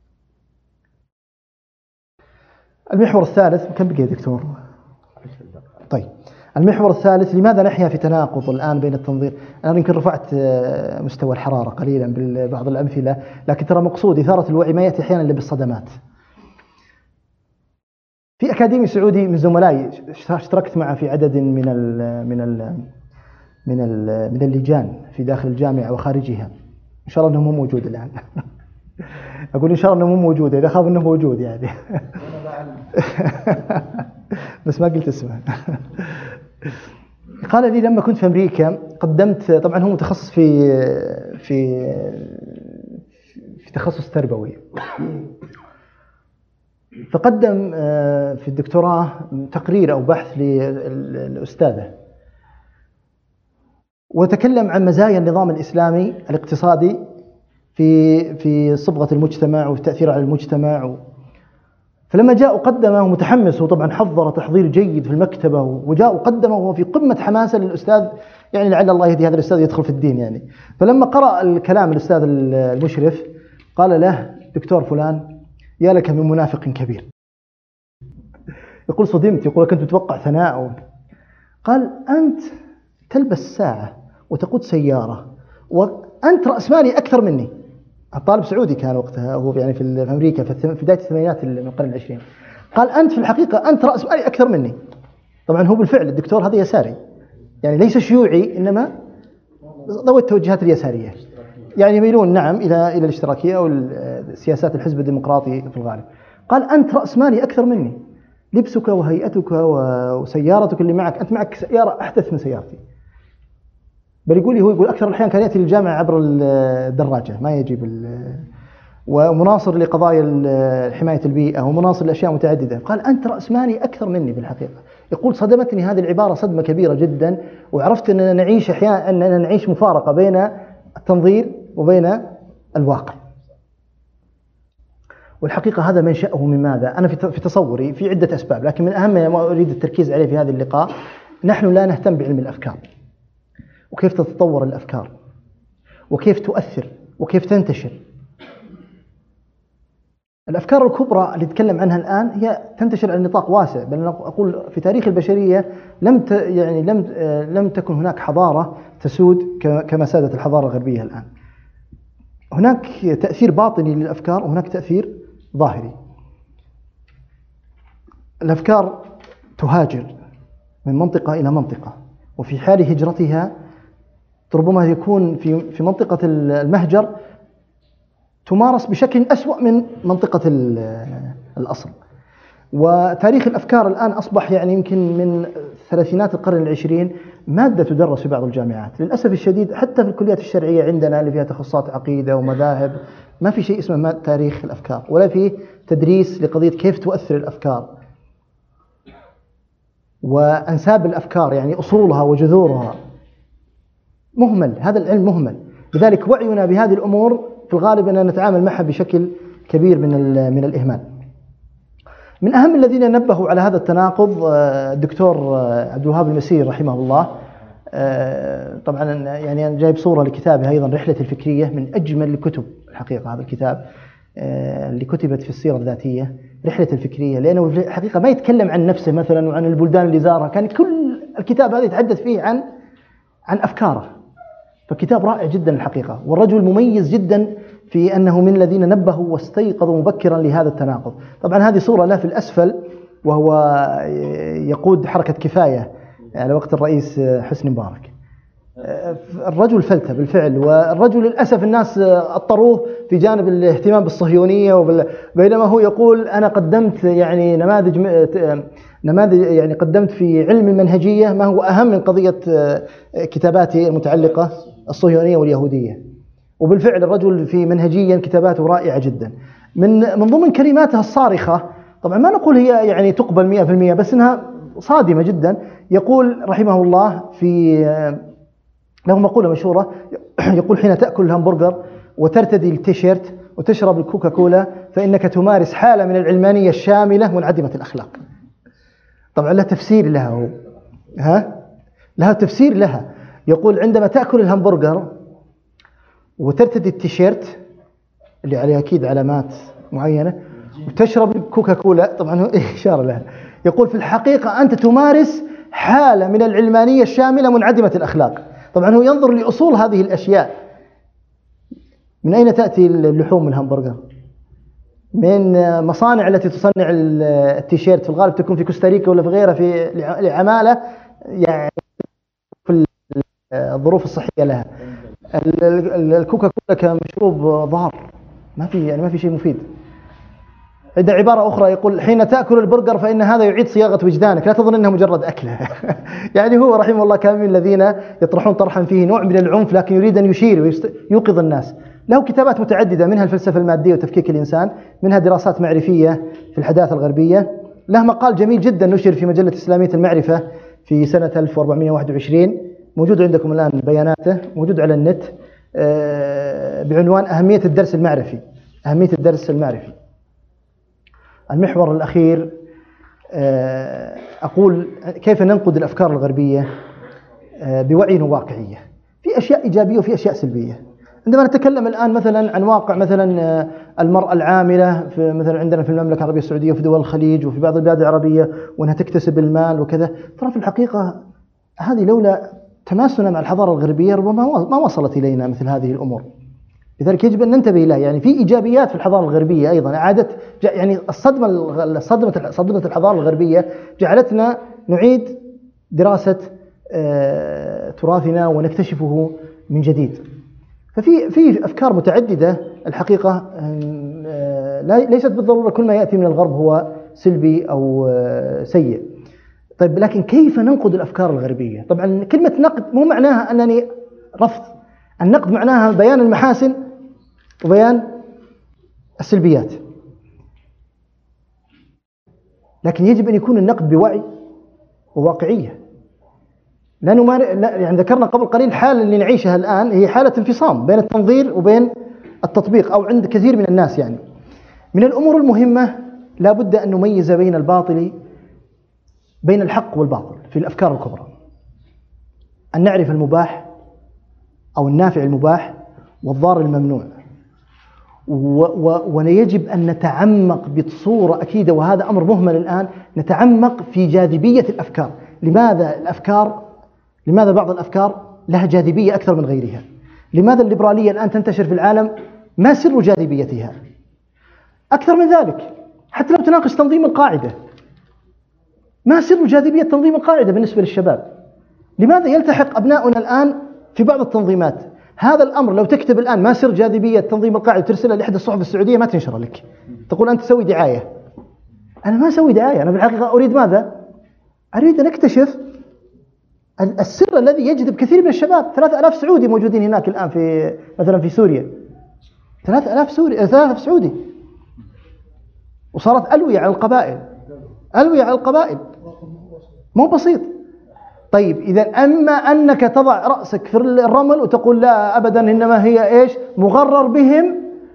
المحور الثالث كم بقي يا دكتور؟ طيب المحور الثالث لماذا نحيا في تناقض الآن بين التنظير؟ أنا يمكن رفعت مستوى الحرارة قليلا ببعض الأمثلة، لكن ترى مقصود إثارة الوعي ما يأتي أحيانا بالصدمات. في أكاديمي سعودي من زملائي اشتركت معه في عدد من ال من ال من ال من اللجان في داخل الجامعة وخارجها، إن شاء الله أنه مو موجود الآن. أقول إن شاء الله أنه مو موجود، إذا خاف أنه موجود يعني. بس ما قلت اسمه. قال لي لما كنت في أمريكا قدمت، طبعا هو متخصص في في في تخصص تربوي، فقدم في الدكتوراه تقرير أو بحث للأستاذة، وتكلم عن مزايا النظام الإسلامي الاقتصادي في في صبغة المجتمع والتأثير على المجتمع. فلما جاء وقدمه متحمس، وطبعا حضر تحضير جيد في المكتبة، وجاء وقدمه وهو في قمة حماسة للأستاذ، يعني لعل الله يهدي هذا الأستاذ يدخل في الدين يعني. فلما قرأ الكلام الأستاذ المشرف قال له دكتور فلان يا لك من منافق كبير. يقول صدمت، يقول كنت متوقع ثناء. قال أنت تلبس ساعة وتقود سيارة وأنت رأس مالي أكثر مني. الطالب سعودي كان وقتها، هو يعني في أمريكا في بداية الثمانينات من القرن العشرين. قال أنت في الحقيقة أنت رأس مالي أكثر مني. طبعا هو بالفعل الدكتور هذا يساري، يعني ليس شيوعي، إنما ضوء التوجهات اليسارية، يعني يميلون نعم إلى إلى الاشتراكية أو سياسات الحزب الديمقراطي في الغالب. قال أنت رأس مالي أكثر مني، لبسك وهيئتك وسيارتك اللي معك، أنت معك سيارة أحدث من سيارتي. بل يقول لي هو يقول أكثر الأحيان كان يأتي للجامعة عبر الدراجة ما يجيب، ومناصر لقضايا حماية البيئة ومناصر لأشياء متعددة. قال أنت رأس مالي أكثر مني في الحقيقة. يقول صدمتني هذه العبارة صدمة كبيرة جدا، وعرفت أننا نعيش أحيانا أننا نعيش مفارقة بين التنظير وبين الواقع. والحقيقة هذا منشأه من ماذا؟ أنا في تصوري في عدة أسباب، لكن من أهم ما أريد التركيز عليه في هذا اللقاء نحن لا نهتم بعلم الأفكار، وكيف تتطور الأفكار، وكيف تؤثر، وكيف تنتشر. الأفكار الكبرى اللي نتكلم عنها الآن هي تنتشر على نطاق واسع، بل أقول في تاريخ البشرية لم ت يعني لم لم تكن هناك حضارة تسود كما سادت الحضارة الغربية الآن. هناك تأثير باطني للأفكار وهناك تأثير ظاهري. الأفكار تهاجر من منطقة إلى منطقة، وفي حال هجرتها ربما يكون في في منطقة المهجر تمارس بشكل أسوأ من منطقة الأصل. وتاريخ الأفكار الآن أصبح يعني يمكن من ثلاثينات القرن العشرين مادة تدرس في بعض الجامعات للأسف الشديد. حتى في الكليات الشرعية عندنا اللي فيها تخصصات عقيدة ومذاهب ما في شيء اسمه تاريخ الأفكار، ولا في تدريس لقضية كيف تؤثر الأفكار. وأنساب الأفكار يعني أصولها وجذورها مهمل، هذا العلم مهمل. لذلك وعينا بهذه الأمور في الغالب أننا نتعامل معها بشكل كبير من من الإهمال. من أهم الذين نبهوا على هذا التناقض الدكتور عبد الوهاب المسيري رحمه الله. طبعا يعني أنا جايب صورة لكتابه أيضا رحلة الفكرية، من أجمل الكتب الحقيقة هذا الكتاب اللي كتبت في السيرة الذاتية، رحلة الفكرية، لأنه الحقيقة ما يتكلم عن نفسه مثلا وعن البلدان اللي زارها، كان كل الكتاب هذا يتحدث فيه عن عن أفكاره. فكتاب رائع جدا الحقيقة، والرجل مميز جدا في أنه من الذين نبهوا واستيقظوا مبكرا لهذا التناقض. طبعا هذه صورة له في الأسفل وهو يقود حركة كفاية على وقت الرئيس حسني مبارك. الرجل فلتة بالفعل، والرجل للأسف الناس اضطروه في جانب الاهتمام بالصهيونية، وبال... بينما هو يقول أنا قدمت يعني نماذج نماذج يعني قدمت في علم المنهجية ما هو أهم من قضية كتاباتي المتعلقة الصهيونية واليهودية. وبالفعل الرجل في منهجيا كتاباته رائعة جدا. من من ضمن كلماته الصارخة، طبعا ما نقول هي يعني تقبل مئة بالمئة، بس إنها صادمة جدا. يقول رحمه الله في له مقولة مشهورة، يقول حين تأكل الهمبرجر وترتدي التيشيرت وتشرب الكوكا كولا فإنك تمارس حالة من العلمانية الشاملة منعدمة الأخلاق. طبعا له تفسير لها هو. ها لها تفسير لها. يقول عندما تأكل الهمبرجر وترتدي التيشيرت اللي عليه أكيد علامات معينة وتشرب الكوكا كولا، طبعا هو إشارة لها، يقول في الحقيقة أنت تمارس حالة من العلمانية الشاملة منعدمة الأخلاق. طبعا هو ينظر لأصول هذه الأشياء. من أين تأتي اللحوم الهمبرجر؟ من مصانع التي تصنع التيشيرت في الغالب تكون في كوستاريكا ولا في غيرها في لعمالة يعني في الظروف الصحية لها. الكوكا كولا كمشروب ضار، ما في يعني ما في شيء مفيد. عند عبارة أخرى يقول حين تأكل البرجر فإن هذا يعيد صياغة وجدانك، لا تظن أنه مجرد أكله. يعني هو رحمه الله كان من الذين يطرحون طرحا فيه نوع من العنف، لكن يريد أن يشير ويوقظ الناس. له كتابات متعددة، منها الفلسفة المادية وتفكيك الإنسان، منها دراسات معرفية في الحداثة الغربية. له مقال جميل جدا نشر في مجلة إسلامية المعرفة في سنة ألف وأربعمئة وواحد وعشرين، موجود عندكم الآن بياناته، موجود على النت، بعنوان أهمية الدرس المعرفي. أهمية الدرس المعرفي. المحور الأخير أقول كيف ننقد الأفكار الغربية بوعي وواقعية. في أشياء إيجابية وفي أشياء سلبية. عندما نتكلم الآن مثلا عن واقع مثلا المرأة العاملة في مثلا عندنا في المملكة العربية السعودية وفي دول الخليج وفي بعض البلاد العربية، وأنها تكتسب المال وكذا، ترى في الحقيقة هذه لولا تماسنا مع الحضارة الغربية ربما ما وصلت إلينا مثل هذه الأمور. لذلك يجب أن ننتبه لها. يعني في إيجابيات في الحضارة الغربية أيضا، إعادة يعني الصدمة الصدمة صدمة الحضارة الغربية جعلتنا نعيد دراسة تراثنا ونكتشفه من جديد. ففي في أفكار متعددة الحقيقة، ليست بالضرورة كل ما يأتي من الغرب هو سلبي أو سيء. طيب لكن كيف ننقد الأفكار الغربية؟ طبعا كلمة نقد مو معناها أنني رفض. النقد معناها بيان المحاسن وبيان السلبيات، لكن يجب أن يكون النقد بوعي وواقعية. لأنه ما يعني ذكرنا قبل قليل الحالة اللي نعيشها الآن هي حالة انفصام بين التنظير وبين التطبيق، أو عند كثير من الناس. يعني من الأمور المهمة لا بد أن نميز بين الباطل بين الحق والباطل في الأفكار الكبرى، أن نعرف المباح أو النافع المباح والضار الممنوع، ويجب أن نتعمق بصورة أكيدة، وهذا أمر مهمل الآن، نتعمق في جاذبية الأفكار. لماذا الأفكار لماذا بعض الأفكار لها جاذبية أكثر من غيرها؟ لماذا الليبرالية الآن تنتشر في العالم؟ ما سر جاذبيتها؟ أكثر من ذلك، حتى لو تناقش تنظيم القاعدة، ما سر جاذبية تنظيم القاعدة بالنسبة للشباب؟ لماذا يلتحق أبناؤنا الآن في بعض التنظيمات؟ هذا الأمر لو تكتب الآن ما سر جاذبية تنظيم القاعدة ترسلها لإحدى الصحف السعودية ما تنشر لك، تقول أنت تسوي دعاية. أنا ما أسوي دعاية، أنا في الحقيقة أريد ماذا؟ أريد أن أكتشف السر الذي يجذب كثير من الشباب. ثلاثة آلاف سعودي موجودين هناك الآن في مثلا في سوريا، ثلاثة آلاف سوري ثلاثة آلاف سعودي، وصارت ألوية على القبائل، ألوية على القبائل. مو بسيط. طيب إذا أما أنك تضع رأسك في الرمل وتقول لا أبدا إنما هي إيش مغرر بهم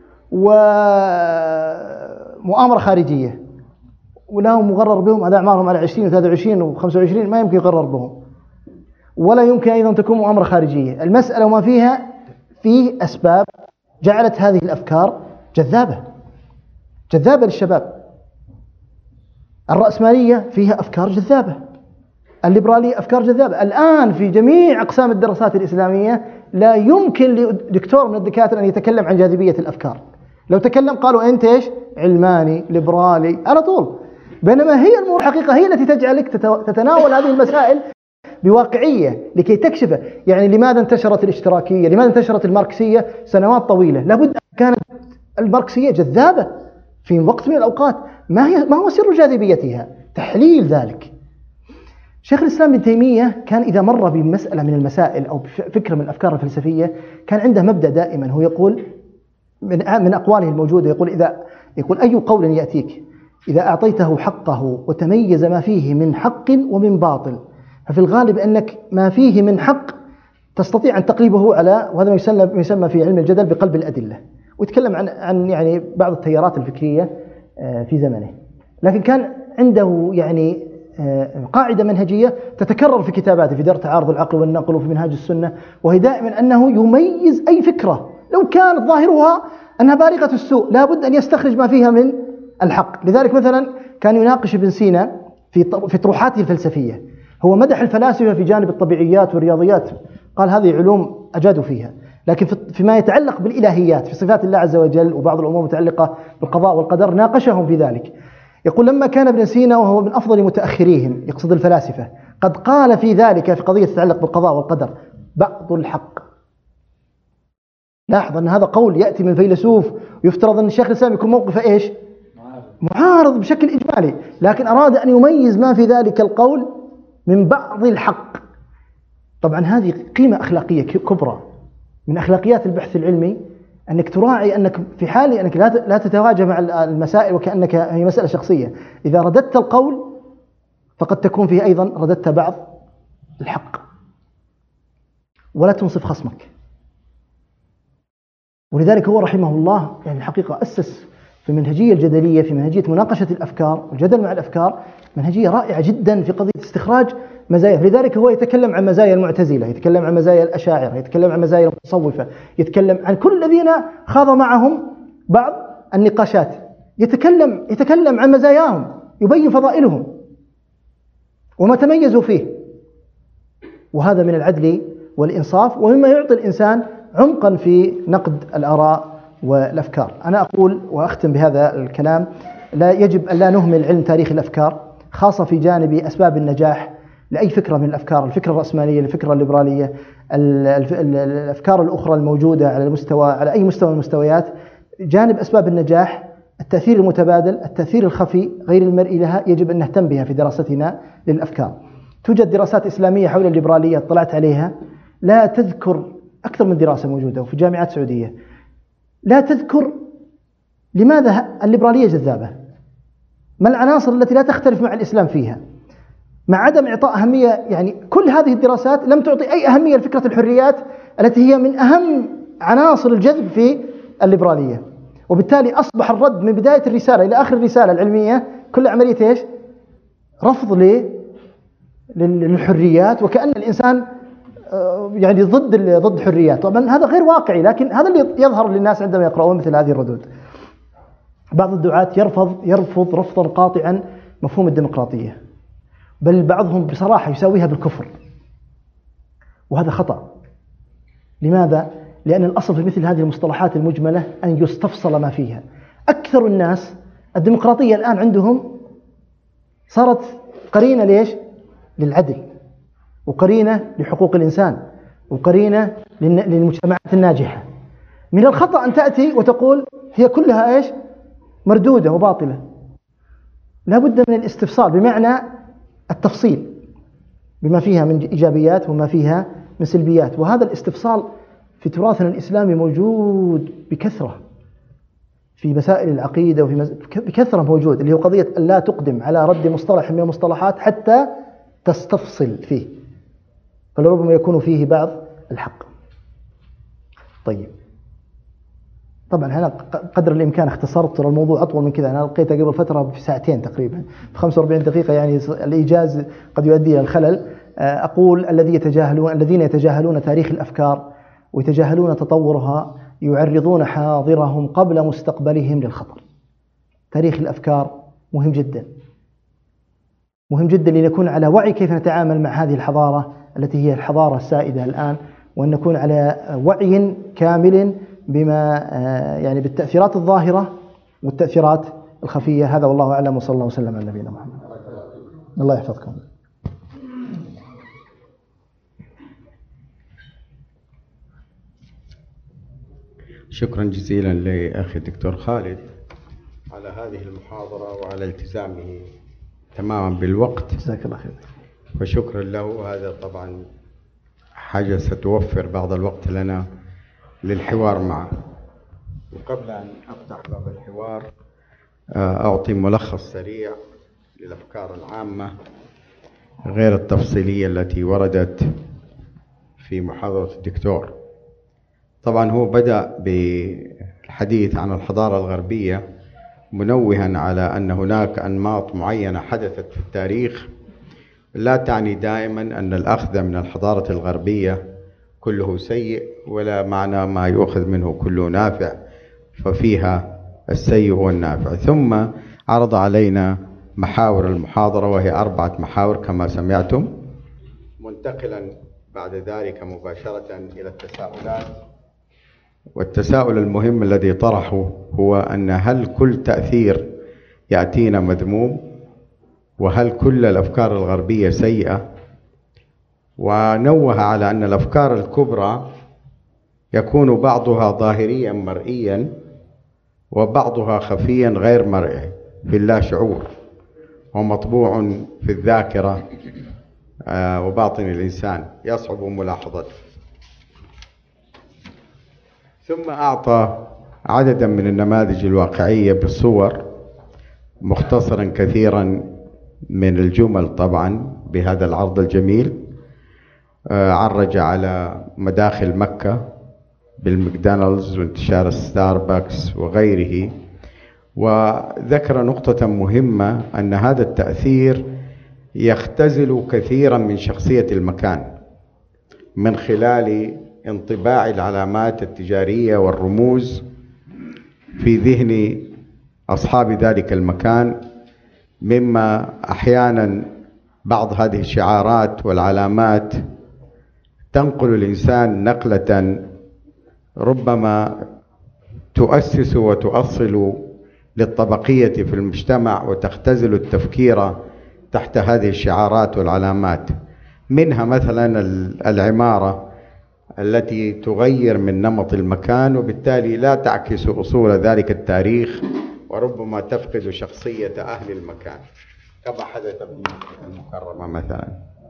ومؤامرة خارجية، ولا مغرر بهم، هذا أعمارهم على عشرين وثلاثة وعشرين وخمسة وعشرين، ما يمكن يغرر بهم، ولا يمكن أيضا تكون مؤامرة خارجية. المسألة وما فيها فيه أسباب جعلت هذه الأفكار جذابة جذابة للشباب. الرأسمالية فيها أفكار جذابة، الليبرالية أفكار جذابة. الآن في جميع أقسام الدراسات الإسلامية لا يمكن لدكتور من الدكاترة أن يتكلم عن جاذبية الأفكار. لو تكلم قالوا أنت إيش؟ علماني ليبرالي على طول. بينما هي الأمور الحقيقة هي التي تجعلك تتناول هذه المسائل بواقعية لكي تكشف. يعني لماذا انتشرت الاشتراكية؟ لماذا انتشرت الماركسية سنوات طويلة؟ لابد أن كانت الماركسية جذابة في وقت من الأوقات. ما هي ما هو سر جاذبيتها؟ تحليل ذلك. شيخ الإسلام ابن تيمية كان إذا مر بمسألة من المسائل أو فكرة من الأفكار الفلسفية كان عنده مبدأ دائما، هو يقول من من أقواله الموجودة، يقول إذا يقول أي قول يأتيك إذا أعطيته حقه وتميز ما فيه من حق ومن باطل، ففي الغالب أنك ما فيه من حق تستطيع أن تقلبه على، وهذا ما يسمى يسمى في علم الجدل بقلب الأدلة. ويتكلم عن عن يعني بعض التيارات الفكرية في زمنه، لكن كان عنده يعني قاعدة منهجية تتكرر في كتاباته في درء تعارض العقل والنقل وفي منهاج السنة، وهي دائما أنه يميز أي فكرة لو كانت ظاهرها أنها بالغة السوء لا بد أن يستخرج ما فيها من الحق. لذلك مثلا كان يناقش ابن سينا في في طروحاته الفلسفية. هو مدح الفلاسفة في جانب الطبيعيات والرياضيات، قال هذه علوم أجادوا فيها، لكن فيما يتعلق بالإلهيات في صفات الله عز وجل وبعض الأمور المتعلقة بالقضاء والقدر ناقشهم في ذلك. يقول لما كان ابن سينا وهو من أفضل متأخريهم، يقصد الفلاسفة، قد قال في ذلك في قضية تتعلق بالقضاء والقدر بعض الحق. لاحظ أن هذا قول يأتي من فيلسوف، ويفترض أن الشيخ الإسلام يكون موقفه إيش؟ معارض بشكل إجمالي، لكن أراد أن يميز ما في ذلك القول من بعض الحق. طبعا هذه قيمة أخلاقية كبرى من أخلاقيات البحث العلمي، أنك تراعي أنك في حال أنك لا تتواجه مع المسائل وكأنك هي مسألة شخصية. إذا رددت القول فقد تكون فيه أيضا رددت بعض الحق، ولا تنصف خصمك. ولذلك هو رحمه الله يعني الحقيقة أسس في المنهجية الجدلية، في منهجية مناقشة الأفكار والجدل مع الأفكار، منهجية رائعة جدا في قضية استخراج مزايا. لذلك هو يتكلم عن مزايا المعتزلة، يتكلم عن مزايا الأشاعرة، يتكلم عن مزايا المتصوفة، يتكلم عن كل الذين خاض معهم بعض النقاشات، يتكلم يتكلم عن مزاياهم، يبين فضائلهم وما تميزوا فيه. وهذا من العدل والإنصاف، ومما يعطي الإنسان عمقا في نقد الآراء والأفكار. أنا أقول وأختم بهذا الكلام، لا يجب أن لا نهمل علم تاريخ الأفكار، خاصة في جانب أسباب النجاح لأي فكرة من الأفكار، الفكرة الرأسمالية، الفكرة الليبرالية، الأفكار الأخرى الموجودة على المستوى على أي مستوى من المستويات. جانب أسباب النجاح التأثير المتبادل، التأثير الخفي غير المرئي لها، يجب أن نهتم بها في دراستنا للأفكار. توجد دراسات إسلامية حول الليبرالية اطلعت عليها، لا تذكر أكثر من دراسة موجودة وفي جامعات سعودية، لا تذكر لماذا الليبرالية جذابة، ما العناصر التي لا تختلف مع الإسلام فيها، مع عدم إعطاء أهمية. يعني كل هذه الدراسات لم تعطي أي أهمية لفكرة الحريات التي هي من أهم عناصر الجذب في الليبرالية. وبالتالي أصبح الرد من بداية الرسالة إلى آخر الرسالة العلمية كل عملية إيش؟ رفض للحريات، وكأن الإنسان يعني ضد ضد حريات. طبعا هذا غير واقعي، لكن هذا اللي يظهر للناس عندما يقرؤون مثل هذه الردود. بعض الدعاة يرفض يرفض رفضا قاطعا مفهوم الديمقراطية، بل بعضهم بصراحة يساويها بالكفر، وهذا خطأ. لماذا؟ لأن الأصل في مثل هذه المصطلحات المجملة أن يستفصل ما فيها. أكثر الناس الديمقراطية الآن عندهم صارت قرينة ليش؟ للعدل، وقرينة لحقوق الإنسان، وقرينة للمجتمعات الناجحة. من الخطأ أن تأتي وتقول هي كلها إيش؟ مردودة وباطلة. لا بد من الاستفصال بمعنى التفصيل بما فيها من إيجابيات وما فيها من سلبيات. وهذا الاستفصال في تراثنا الإسلامي موجود بكثرة في مسائل العقيدة، وفي مز... بكثرة موجود، اللي هو قضية أن لا تقدم على رد مصطلح من المصطلحات حتى تستفصل فيه، فلربما يكون فيه بعض الحق. طيب طبعا أنا قدر الإمكان اختصرت، ترى الموضوع أطول من كذا، أنا لقيته قبل فترة في ساعتين تقريبا، في خمسة وأربعين دقيقة، يعني الإيجاز قد يؤدي إلى الخلل. أقول الذي يتجاهلون الذين يتجاهلون تاريخ الأفكار ويتجاهلون تطورها يعرضون حاضرهم قبل مستقبلهم للخطر. تاريخ الأفكار مهم جدا، مهم جدا لنكون على وعي كيف نتعامل مع هذه الحضارة التي هي الحضارة السائدة الآن، وأن نكون على وعي كامل بما يعني بالتأثيرات الظاهرة والتأثيرات الخفية. هذا والله أعلم، وصلى الله وسلم على نبينا محمد. الله يحفظكم. شكرا جزيلا لأخي الدكتور خالد على هذه المحاضرة وعلى التزامه تماما بالوقت. جزاك الله خير. وشكرا له، هذا طبعا حاجة ستوفر بعض الوقت لنا للحوار معه. وقبل أن أفتح باب الحوار أعطي ملخص سريع للأفكار العامة غير التفصيلية التي وردت في محاضرة الدكتور. طبعا هو بدأ بالحديث عن الحضارة الغربية منوها على أن هناك أنماط معينة حدثت في التاريخ لا تعني دائما أن الأخذ من الحضارة الغربية كله سيء، ولا معنى ما يؤخذ منه كله نافع، ففيها السيء والنافع. ثم عرض علينا محاور المحاضرة وهي أربعة محاور كما سمعتم، منتقلا بعد ذلك مباشرة إلى التساؤلات. والتساؤل المهم الذي طرحه هو أن هل كل تأثير يأتينا مذموم؟ وهل كل الأفكار الغربية سيئة؟ ونوه على أن الأفكار الكبرى يكون بعضها ظاهريا مرئيا وبعضها خفيا غير مرئي في اللا شعور ومطبوع في الذاكرة وباطن الإنسان يصعب ملاحظته. ثم أعطى عددا من النماذج الواقعية بالصور، مختصرا كثيرا من الجمل طبعا بهذا العرض الجميل. عرج على مداخل مكة بالماكدونالدز وانتشار ستاربكس وغيره، وذكر نقطة مهمة أن هذا التأثير يختزل كثيرا من شخصية المكان من خلال انطباع العلامات التجارية والرموز في ذهن أصحاب ذلك المكان، مما أحيانا بعض هذه الشعارات والعلامات تنقل الإنسان نقلة ربما تؤسس وتؤصل للطبقية في المجتمع وتختزل التفكير تحت هذه الشعارات والعلامات. منها مثلا العمارة التي تغير من نمط المكان وبالتالي لا تعكس أصول ذلك التاريخ، وربما تفقد شخصية أهل المكان كما حدث بمكة المكرمة مثلا.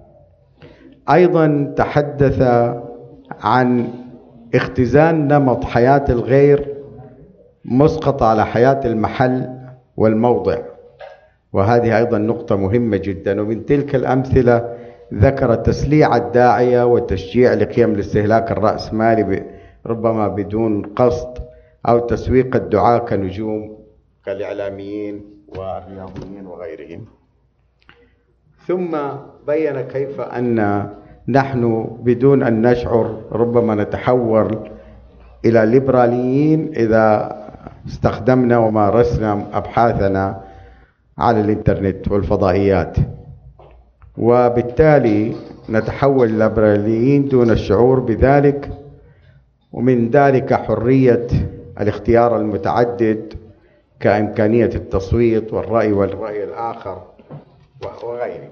أيضا تحدث عن اختزان نمط حياة الغير مسقط على حياة المحل والموضع، وهذه أيضا نقطة مهمة جدا. ومن تلك الأمثلة ذكر تسليع الداعية وتشجيع لقيم الاستهلاك الرأسمالي ربما بدون قصد، أو تسويق الدعاة كنجوم كالإعلاميين والرياضيين وغيرهم. ثم بين كيف أن نحن بدون أن نشعر ربما نتحول إلى ليبراليين إذا استخدمنا ومارسنا أبحاثنا على الإنترنت والفضائيات، وبالتالي نتحول إلى ليبراليين دون الشعور بذلك. ومن ذلك حرية الاختيار المتعدد كإمكانية التصويت والرأي والرأي الآخر وغيره.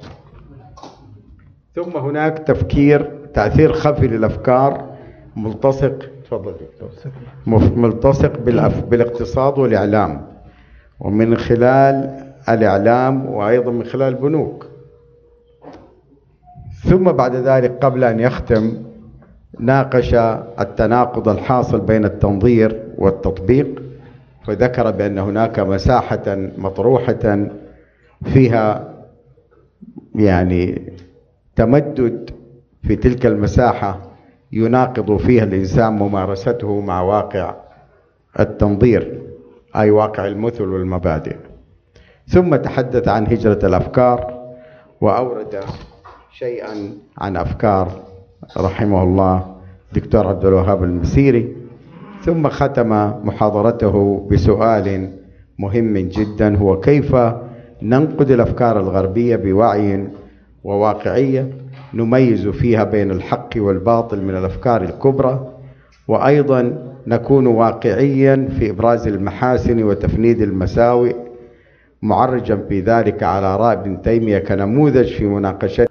ثم هناك تفكير تأثير خفي للأفكار ملتصق تفضل دكتور ملتصق بالاقتصاد والإعلام، ومن خلال الإعلام وأيضا من خلال البنوك. ثم بعد ذلك قبل أن يختم ناقش التناقض الحاصل بين التنظير والتطبيق، فذكر بأن هناك مساحة مطروحة فيها يعني تمدد في تلك المساحة يناقض فيها الإنسان ممارسته مع واقع التنظير، أي واقع المثل والمبادئ. ثم تحدث عن هجرة الأفكار وأورد شيئا عن أفكار رحمه الله دكتور عبد الوهاب المسيري، ثم ختم محاضرته بسؤال مهم جدا، هو كيف ننقد الأفكار الغربية بوعي وواقعية نميز فيها بين الحق والباطل من الأفكار الكبرى، وأيضا نكون واقعيا في إبراز المحاسن وتفنيد المساوئ، معرجا في ذلك على آراء ابن تيمية كنموذج في مناقشته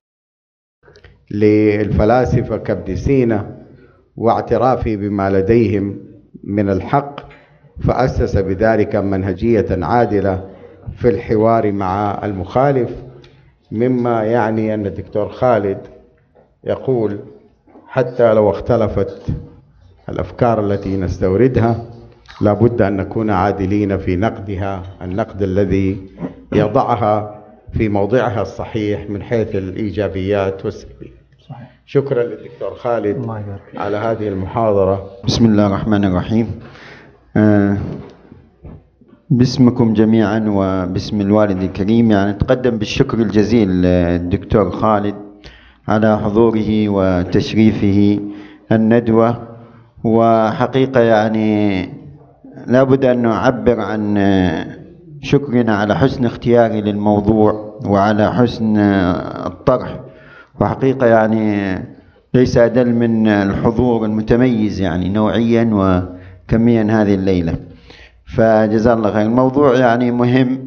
للفلاسفة كابن سينا واعترافه بما لديهم من الحق، فأسس بذلك منهجية عادلة في الحوار مع المخالف، مما يعني أن الدكتور خالد يقول حتى لو اختلفت الأفكار التي نستوردها لابد أن نكون عادلين في نقدها، النقد الذي يضعها في موضعها الصحيح من حيث الإيجابيات والسلبيات. شكرا للدكتور خالد على هذه المحاضرة. بسم الله الرحمن الرحيم. آه باسمكم جميعا وباسم الوالد الكريم يعني نتقدم بالشكر الجزيل للدكتور خالد على حضوره وتشريفه الندوة، وحقيقة يعني لابد أن نعبر عن شكرنا على حسن اختياري للموضوع وعلى حسن الطرح، وحقيقة يعني ليس أدل من الحضور المتميز يعني نوعيا وكميا هذه الليلة، فجزاه الله خير. الموضوع يعني مهم،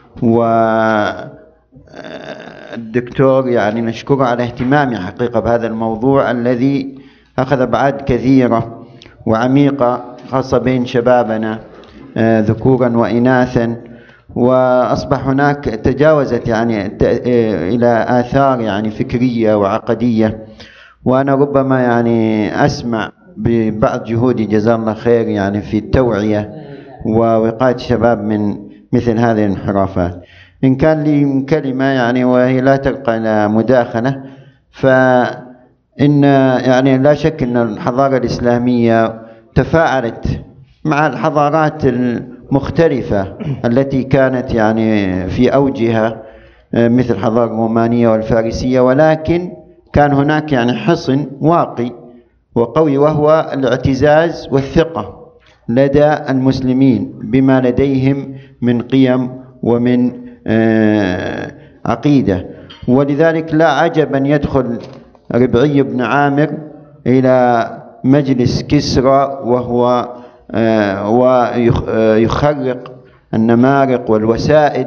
والدكتور يعني نشكره على اهتمامه حقيقة بهذا الموضوع الذي أخذ أبعاد كثيرة وعميقة خاصة بين شبابنا ذكورا وإناثا، وأصبح هناك تجاوزت يعني إلى آثار يعني فكرية وعقدية، وأنا ربما يعني أسمع ببعض جهودي جزاه الله خير يعني في التوعية ووقاية الشباب من مثل هذه الانحرافات. إن كان لي كلمة يعني وهي لا ترقى إلى مداخلة، فإن يعني لا شك أن الحضارة الإسلامية تفاعلت مع الحضارات المختلفة التي كانت يعني في أوجها مثل الحضارة الرومانية والفارسية، ولكن كان هناك يعني حصن واقي وقوي وهو الاعتزاز والثقة لدى المسلمين بما لديهم من قيم ومن عقيدة. ولذلك لا عجب أن يدخل ربعي بن عامر إلى مجلس كسرى وهو ويخرق النمارق والوسائد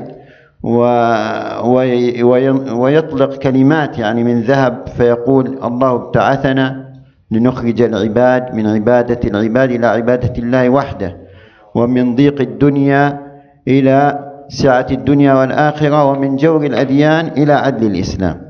ويطلق كلمات يعني من ذهب، فيقول الله ابتعثنا لنخرج العباد من عبادة العباد إلى عبادة الله وحده، ومن ضيق الدنيا إلى سعة الدنيا والآخرة، ومن جور الأديان إلى عدل الإسلام.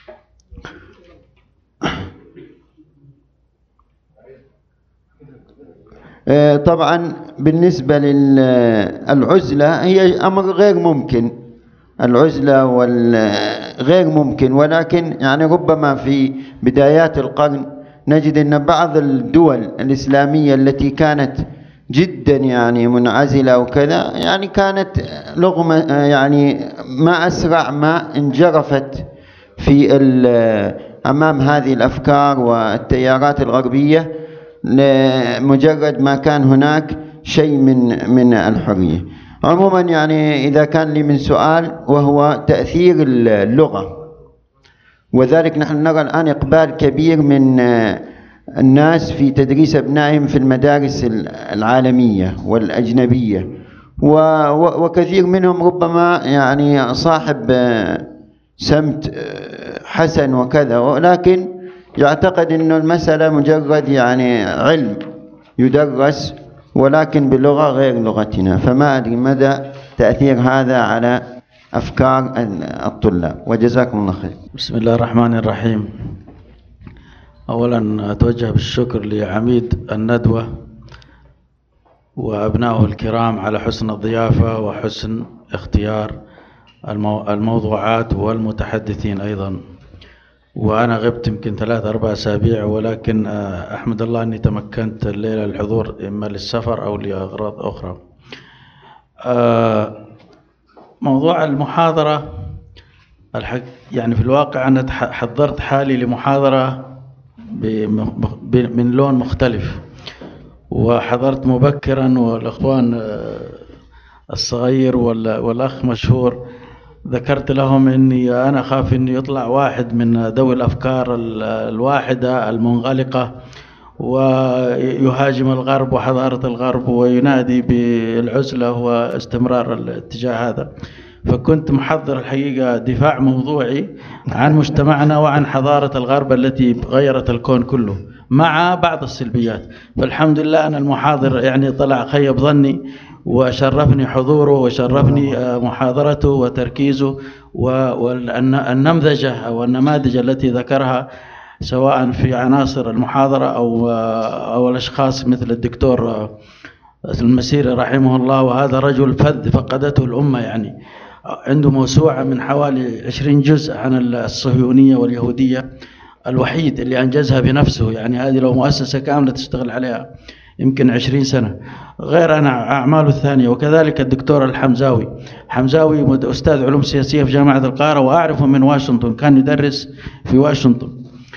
طبعا بالنسبة للعزلة هي أمر غير ممكن، العزلة غير ممكن، ولكن يعني ربما في بدايات القرن نجد أن بعض الدول الإسلامية التي كانت جدا يعني منعزلة وكذا يعني كانت لغمة يعني ما أسرع ما انجرفت في أمام هذه الأفكار والتيارات الغربية لمجرد ما كان هناك شيء من من الحرية. عموما يعني إذا كان لي من سؤال وهو تأثير اللغة، وذلك نحن نرى الآن إقبال كبير من الناس في تدريس أبنائهم في المدارس العالمية والأجنبية، وكثير منهم ربما يعني صاحب سمت حسن وكذا، ولكن يعتقد أن المسألة مجرد يعني علم يدرس ولكن بلغة غير لغتنا، فما أدري مدى تأثير هذا على أفكار الطلاب، وجزاكم الله خير. بسم الله الرحمن الرحيم. أولا أتوجه بالشكر لعميد الندوة وأبنائه الكرام على حسن الضيافة وحسن اختيار الموضوعات والمتحدثين أيضا. وأنا غبت يمكن ثلاث أربع أسابيع، ولكن أحمد الله أني تمكنت الليلة الحضور إما للسفر أو لأغراض أخرى. موضوع المحاضرة الحق يعني في الواقع أنا حضرت حالي لمحاضرة من لون مختلف، وحضرت مبكرا، والأخوان الصغير والأخ مشهور ذكرت لهم أني أنا خاف أني يطلع واحد من ذوي الأفكار الواحدة المنغلقة ويهاجم الغرب وحضارة الغرب وينادي بالعزلة واستمرار الاتجاه هذا. فكنت محضر الحقيقة دفاع موضوعي عن مجتمعنا وعن حضارة الغرب التي غيرت الكون كله مع بعض السلبيات. فالحمد لله أن المحاضر يعني طلع خيب ظني، وشرفني حضوره وشرفني محاضرته وتركيزه والنمذجة أو النماذج التي ذكرها سواء في عناصر المحاضرة أو أو الأشخاص مثل الدكتور المسيري رحمه الله، وهذا رجل فذ فقدته الأمة، يعني عنده موسوعة من حوالي عشرين جزء عن الصهيونية واليهودية، الوحيد اللي أنجزها بنفسه. يعني هذه لو مؤسسة كاملة تشتغل عليها يمكن عشرين سنة، غير أنا أعماله الثانية. وكذلك الدكتور الحمزاوي، حمزاوي أستاذ علوم سياسية في جامعة القاهرة وأعرفه من واشنطن، كان يدرس في واشنطن.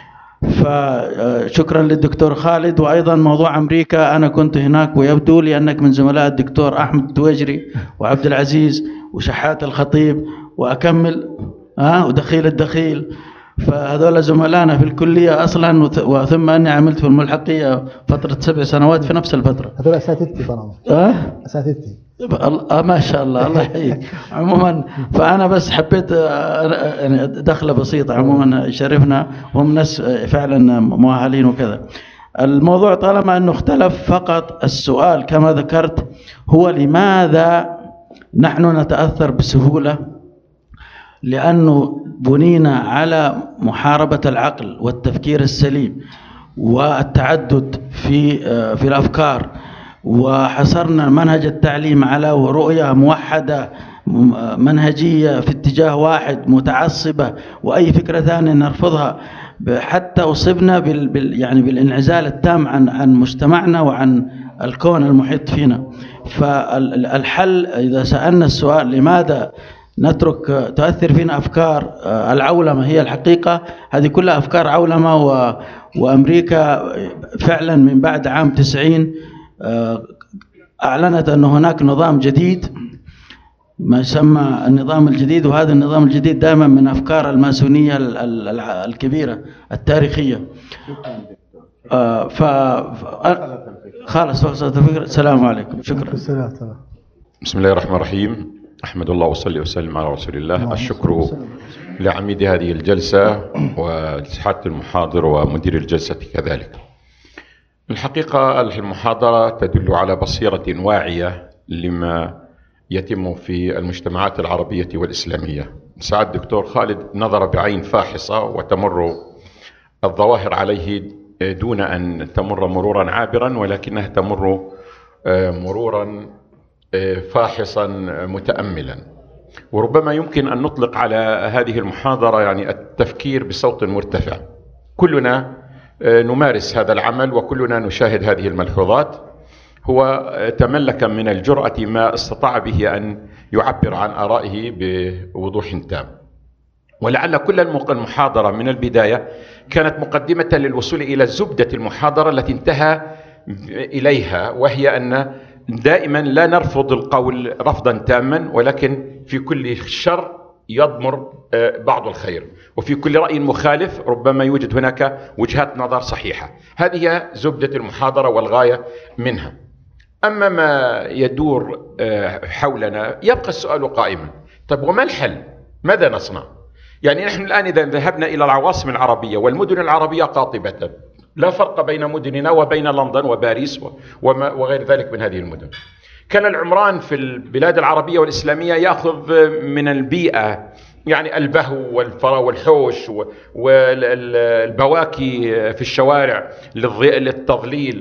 فشكرا للدكتور خالد. وأيضا موضوع أمريكا أنا كنت هناك، ويبدو لي أنك من زملاء الدكتور أحمد التويجري وعبد العزيز وشحات الخطيب وأكمل ها ودخيل الدخيل، فهذول زملائنا في الكلية أصلا، وثم أني عملت في الملحقية فترة سبع سنوات في نفس الفترة. هذول أساتذتي طبعا. أه؟ أساتذتي. آه ما شاء الله، الله يحييك. عموما فأنا بس حبيت يعني دخلة بسيطة. عموما شرفنا، هم ناس فعلا مؤهلين وكذا. الموضوع طالما أنه اختلف، فقط السؤال كما ذكرت هو لماذا نحن نتأثر بسهولة؟ لأنه بنينا على محاربة العقل والتفكير السليم والتعدد في في الأفكار، وحصرنا منهج التعليم على رؤية موحدة منهجية في اتجاه واحد متعصبة، وأي فكرة ثانية نرفضها، حتى أصبنا بال بال يعني بالانعزال التام عن عن مجتمعنا وعن الكون المحيط فينا. فالحل إذا سألنا السؤال لماذا نترك تؤثر فينا أفكار العولمة هي الحقيقة، هذه كلها أفكار عولمة. وأمريكا فعلا من بعد عام تسعين أعلنت أن هناك نظام جديد ما يسمى النظام الجديد، وهذا النظام الجديد دائما من أفكار الماسونية الكبيرة التاريخية. ف خالص وصلت الفكرة. السلام عليكم. شكرا. بسم الله الرحمن الرحيم. أحمد الله وصلي وسلم على رسول الله. الشكر لعميد هذه الجلسة ولسعادة المحاضر ومدير الجلسة كذلك. الحقيقة المحاضرة تدل على بصيرة واعية لما يتم في المجتمعات العربية والإسلامية. سعادة الدكتور خالد نظر بعين فاحصة وتمر الظواهر عليه دون أن تمر مرورا عابرا، ولكنها تمر مرورا فاحصا متأملا. وربما يمكن أن نطلق على هذه المحاضرة يعني التفكير بصوت مرتفع. كلنا نمارس هذا العمل وكلنا نشاهد هذه الملحوظات. هو تملك من الجرأة ما استطاع به أن يعبر عن آرائه بوضوح تام. ولعل كل المحاضرة من البداية كانت مقدمة للوصول إلى زبدة المحاضرة التي انتهى إليها، وهي أن دائما لا نرفض القول رفضا تاما، ولكن في كل شر يضمر بعض الخير، وفي كل رأي مخالف ربما يوجد هناك وجهات نظر صحيحة. هذه هي زبدة المحاضرة والغاية منها. أما ما يدور حولنا يبقى السؤال قائما. طيب وما الحل؟ ماذا نصنع؟ يعني نحن الآن إذا ذهبنا إلى العواصم العربية والمدن العربية قاطبة، لا فرق بين مدننا وبين لندن وباريس وغير ذلك من هذه المدن. كان العمران في البلاد العربية والإسلامية يأخذ من البيئة يعني البهو والفرا والحوش والبواكي في الشوارع للتظليل،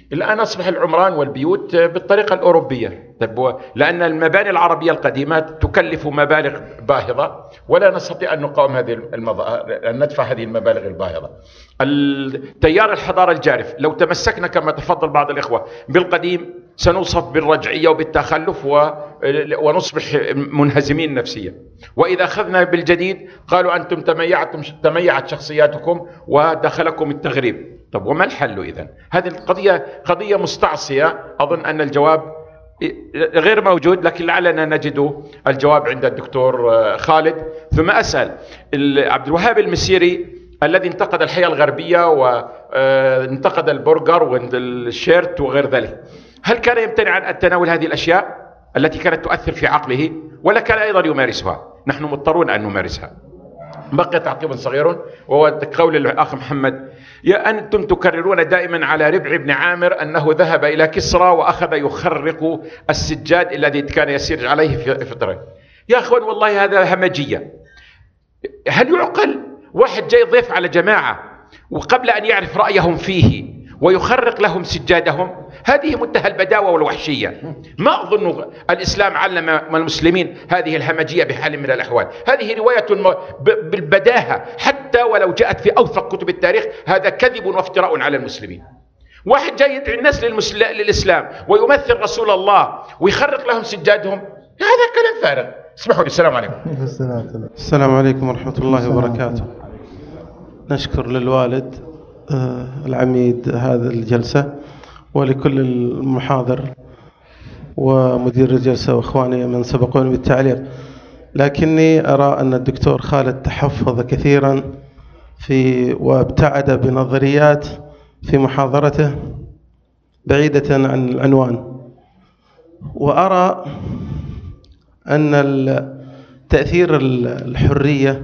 الآن أصبح العمران والبيوت بالطريقة الأوروبية. طيب لأن المباني العربية القديمة تكلف مبالغ باهظة ولا نستطيع أن نقاوم هذه المض... أن ندفع هذه المبالغ الباهظة. التيار الحضارة الجارف لو تمسكنا كما تفضل بعض الإخوة بالقديم سنوصف بالرجعية وبالتخلف و... ونصبح منهزمين نفسيا. وإذا أخذنا بالجديد قالوا أنتم تميعتم تميعت شخصياتكم ودخلكم التغريب. طب وما الحل إذن؟ هذه القضية قضية مستعصية، أظن أن الجواب غير موجود، لكن لعلنا نجد الجواب عند الدكتور خالد. ثم أسأل عبد الوهاب المسيري الذي انتقد الحياة الغربية وانتقد البرجر والشيرت وغير ذلك، هل كان يمتنع عن تناول هذه الأشياء التي كانت تؤثر في عقله ولا كان أيضا يمارسها؟ نحن مضطرون أن نمارسها. بقي تعقيب صغير وهو قول الأخ محمد: يا أنتم تكررون دائما على ربع بن عامر أنه ذهب إلى كسرى وأخذ يخرق السجاد الذي كان يسير عليه في الطريق. يا أخوان والله هذا همجية. هل يعقل واحد جاي ضيف على جماعة وقبل أن يعرف رأيهم فيه ويخرق لهم سجادهم؟ هذه منتهى البداوة والوحشية. ما أظن الإسلام علم المسلمين هذه الهمجية بحال من الأحوال. هذه رواية بالبداهة حتى ولو جاءت في أوثق كتب التاريخ. هذا كذب وافتراء على المسلمين. واحد جاي يدعي الناس للإسلام ويمثل رسول الله ويخرق لهم سجادهم، هذا كلام فارغ. اسمحوا لي. السلام عليكم. السلام عليكم ورحمة الله وبركاته. نشكر للوالد العميد هذه الجلسة ولكل المحاضر ومدير الجلسة وإخواني من سبقوني بالتعليق، لكني أرى أن الدكتور خالد تحفظ كثيرا في وابتعد بنظريات في محاضرته بعيدة عن العنوان. وأرى أن تأثير الحرية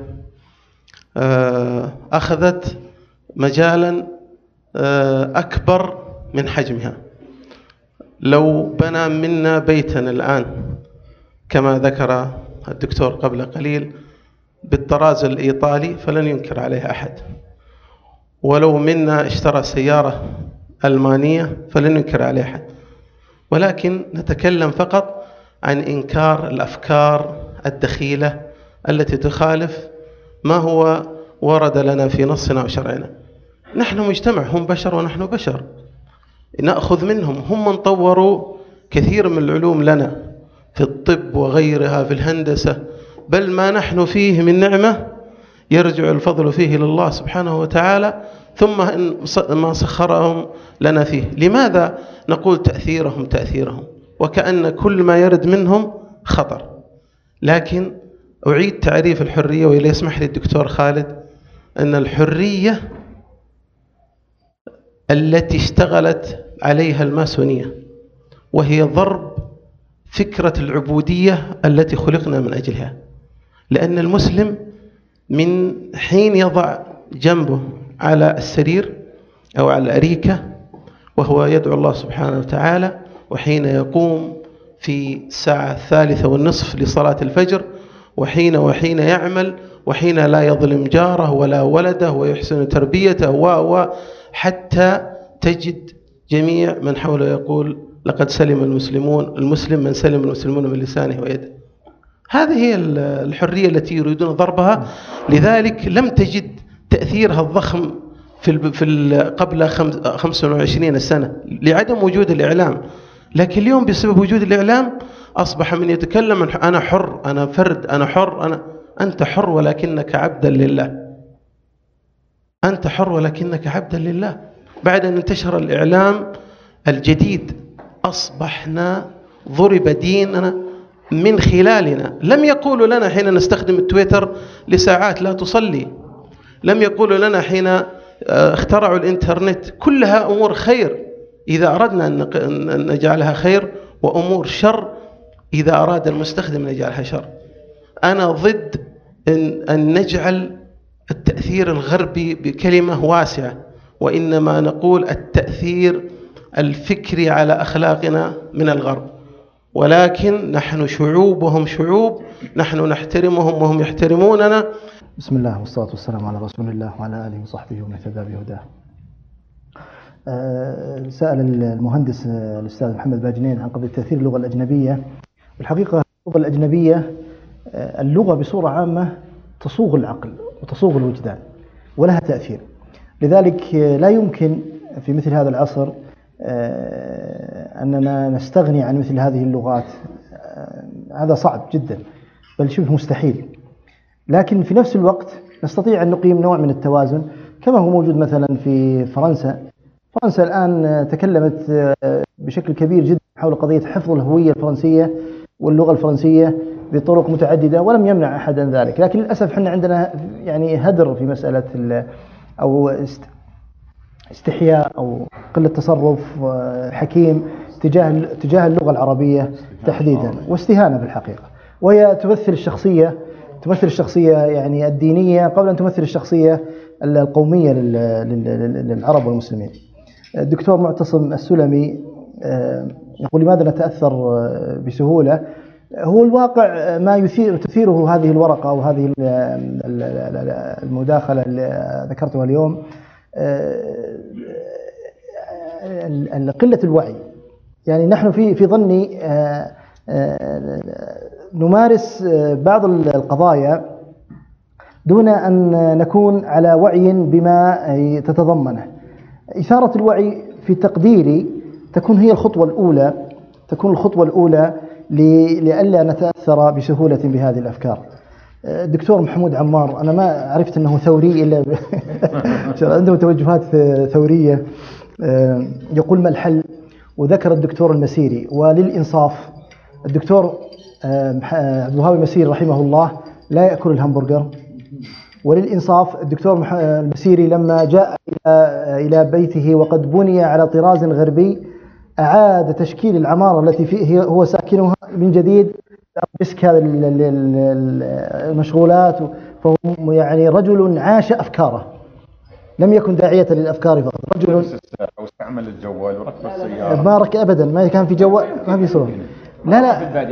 أخذت مجالا أكبر من حجمها. لو بنى منا بيتا الآن كما ذكر الدكتور قبل قليل بالطراز الإيطالي فلن ينكر عليه أحد، ولو منا اشترى سيارة ألمانية فلن ينكر عليه أحد، ولكن نتكلم فقط عن إنكار الأفكار الدخيلة التي تخالف ما هو ورد لنا في نصنا وشرعنا. نحن مجتمع، هم بشر ونحن بشر، نأخذ منهم. هم من طوروا كثير من العلوم لنا في الطب وغيرها، في الهندسة، بل ما نحن فيه من نعمة يرجع الفضل فيه لله سبحانه وتعالى، ثم ما سخرهم لنا فيه. لماذا نقول تأثيرهم تأثيرهم وكأن كل ما يرد منهم خطر؟ لكن أعيد تعريف الحرية، وإلى يسمح لي الدكتور خالد، أن الحرية التي اشتغلت عليها الماسونية وهي ضرب فكرة العبودية التي خلقنا من أجلها. لأن المسلم من حين يضع جنبه على السرير أو على الأريكة وهو يدعو الله سبحانه وتعالى، وحين يقوم في الساعة الثالثة والنصف لصلاة الفجر، وحين وحين يعمل، وحين لا يظلم جاره ولا ولده ويحسن تربيته و و حتى تجد جميع من حوله يقول لقد سلم المسلمون، المسلم من سلم المسلمون من لسانه ويده. هذه هي الحرية التي يريدون ضربها. لذلك لم تجد تأثيرها الضخم في في قبل خمسة وعشرين سنة لعدم وجود الإعلام، لكن اليوم بسبب وجود الإعلام أصبح من يتكلم أنا حر، أنا فرد، أنا حر، أنا أنت حر ولكنك عبدا لله. أنت حر ولكنك عبدا لله. بعد أن انتشر الإعلام الجديد أصبحنا ضرب ديننا من خلالنا. لم يقولوا لنا حين نستخدم التويتر لساعات لا تصلي، لم يقولوا لنا حين اخترعوا الإنترنت. كلها أمور خير إذا أردنا أن نجعلها خير، وأمور شر إذا أراد المستخدم أن يجعلها شر. أنا ضد أن, أن نجعل التأثير الغربي بكلمة واسعة، وإنما نقول التأثير الفكري على أخلاقنا من الغرب. ولكن نحن شعوب وهم شعوب، نحن نحترمهم وهم يحترموننا. بسم الله والصلاة والسلام على رسول الله وعلى آله وصحبه ومن اهتدى بهداه. سأل المهندس الأستاذ محمد باجنين عن قضية تأثير اللغة الأجنبية. بالحقيقة اللغة الأجنبية، اللغة بصورة عامة تصوغ العقل وتصوغ الوجدان ولها تأثير، لذلك لا يمكن في مثل هذا العصر أننا نستغني عن مثل هذه اللغات، هذا صعب جدا بل شبه مستحيل. لكن في نفس الوقت نستطيع أن نقيم نوع من التوازن كما هو موجود مثلا في فرنسا. فرنسا الآن تكلمت بشكل كبير جدا حول قضية حفظ الهوية الفرنسية واللغة الفرنسية بطرق متعددة ولم يمنع أحد عن ذلك، لكن للأسف احنا عندنا يعني هدر في مسألة أو استحياء أو قلة تصرف حكيم تجاه تجاه اللغة العربية تحديدا، واستهانة بالحقيقة، وهي تمثل الشخصية تمثل الشخصية يعني الدينية قبل أن تمثل الشخصية القومية للعرب والمسلمين. الدكتور معتصم السلمي يقول لماذا نتأثر بسهولة؟ هو الواقع ما يثير تثيره هذه الورقة أو هذه المداخلة اللي ذكرتها اليوم، قلة الوعي. يعني نحن في في ظني نمارس بعض القضايا دون أن نكون على وعي بما تتضمنه. إثارة الوعي في تقديري تكون هي الخطوة الأولى تكون الخطوة الأولى لئلا نتأثر بسهولة بهذه الأفكار. الدكتور محمود عمار أنا ما عرفت أنه ثوري إلا ب... عنده توجهات ثورية. يقول ما الحل؟ وذكر الدكتور المسيري، وللإنصاف الدكتور عبد الوهاب المسيري رحمه الله لا يأكل الهمبرجر، وللإنصاف الدكتور المسيري لما جاء إلى بيته وقد بني على طراز غربي أعاد تشكيل العمارة التي فيه هو ساكنها من جديد، مسك هذه المشغولات، فهو يعني رجل عاش أفكاره، لم يكن داعية للأفكار فقط، رجل أو استعمل الجوال وركب السيارة، ما ركب أبدا، ما كان في جوال، ما في صور، لا لا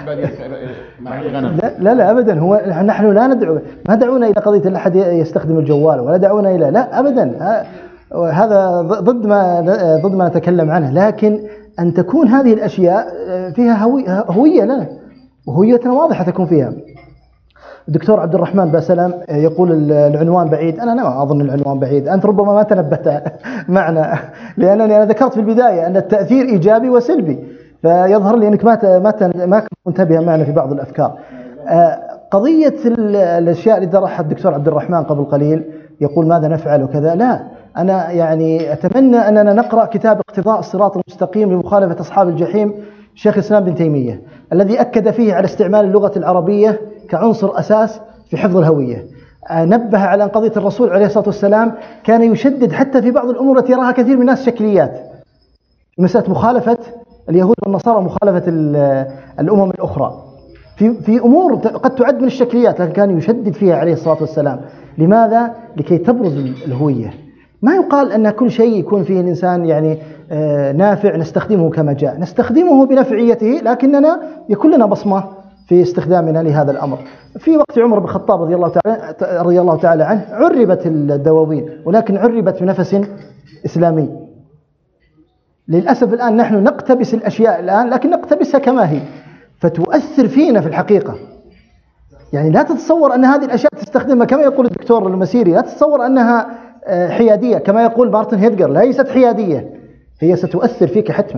لا لا لا أبدا. هو نحن لا ندعو ما دعونا إلى قضية أن أحد يستخدم الجوال، ولا دعونا إلى لا أبدا، هذا ضد ما ضد ما نتكلم عنه، لكن أن تكون هذه الأشياء فيها هوية لنا وهويتنا واضحة تكون فيها. الدكتور عبد الرحمن باسلام يقول العنوان بعيد، أنا لا أظن العنوان بعيد، أنت ربما ما تنبهت معنا، لأنني أنا ذكرت في البداية أن التأثير إيجابي وسلبي، فيظهر لي أنك ما ما ما كنت منتبه معنا في بعض الأفكار. قضية الأشياء اللي طرحها الدكتور عبد الرحمن قبل قليل، يقول ماذا نفعل وكذا، لا أنا يعني أتمنى أننا نقرأ كتاب اقتضاء الصراط المستقيم لمخالفة أصحاب الجحيم شيخ الإسلام ابن تيمية، الذي أكد فيه على استعمال اللغة العربية كعنصر أساس في حفظ الهوية. نبه على أن قضية الرسول عليه الصلاة والسلام كان يشدد حتى في بعض الأمور التي يراها كثير من الناس شكليات، مسألة مخالفة اليهود والنصارى، مخالفة الأمم الأخرى في في أمور قد تعد من الشكليات، لكن كان يشدد فيها عليه الصلاة والسلام. لماذا؟ لكي تبرز الهوية. ما يقال أن كل شيء يكون فيه الإنسان يعني نافع نستخدمه كما جاء، نستخدمه بنفعيته، لكننا يكون لنا بصمة في استخدامنا لهذا الأمر. في وقت عمر بن الخطاب رضي الله تعالى رضي الله تعالى عنه عربت الدواوين، ولكن عربت بنفس إسلامي. للأسف الآن نحن نقتبس الأشياء الآن، لكن نقتبسها كما هي، فتؤثر فينا في الحقيقة. يعني لا تتصور أن هذه الأشياء تستخدمها كما يقول الدكتور المسيري، لا تتصور أنها حيادية كما يقول مارتن هيدجر، ليست حيادية، هي ستؤثر فيك حتما.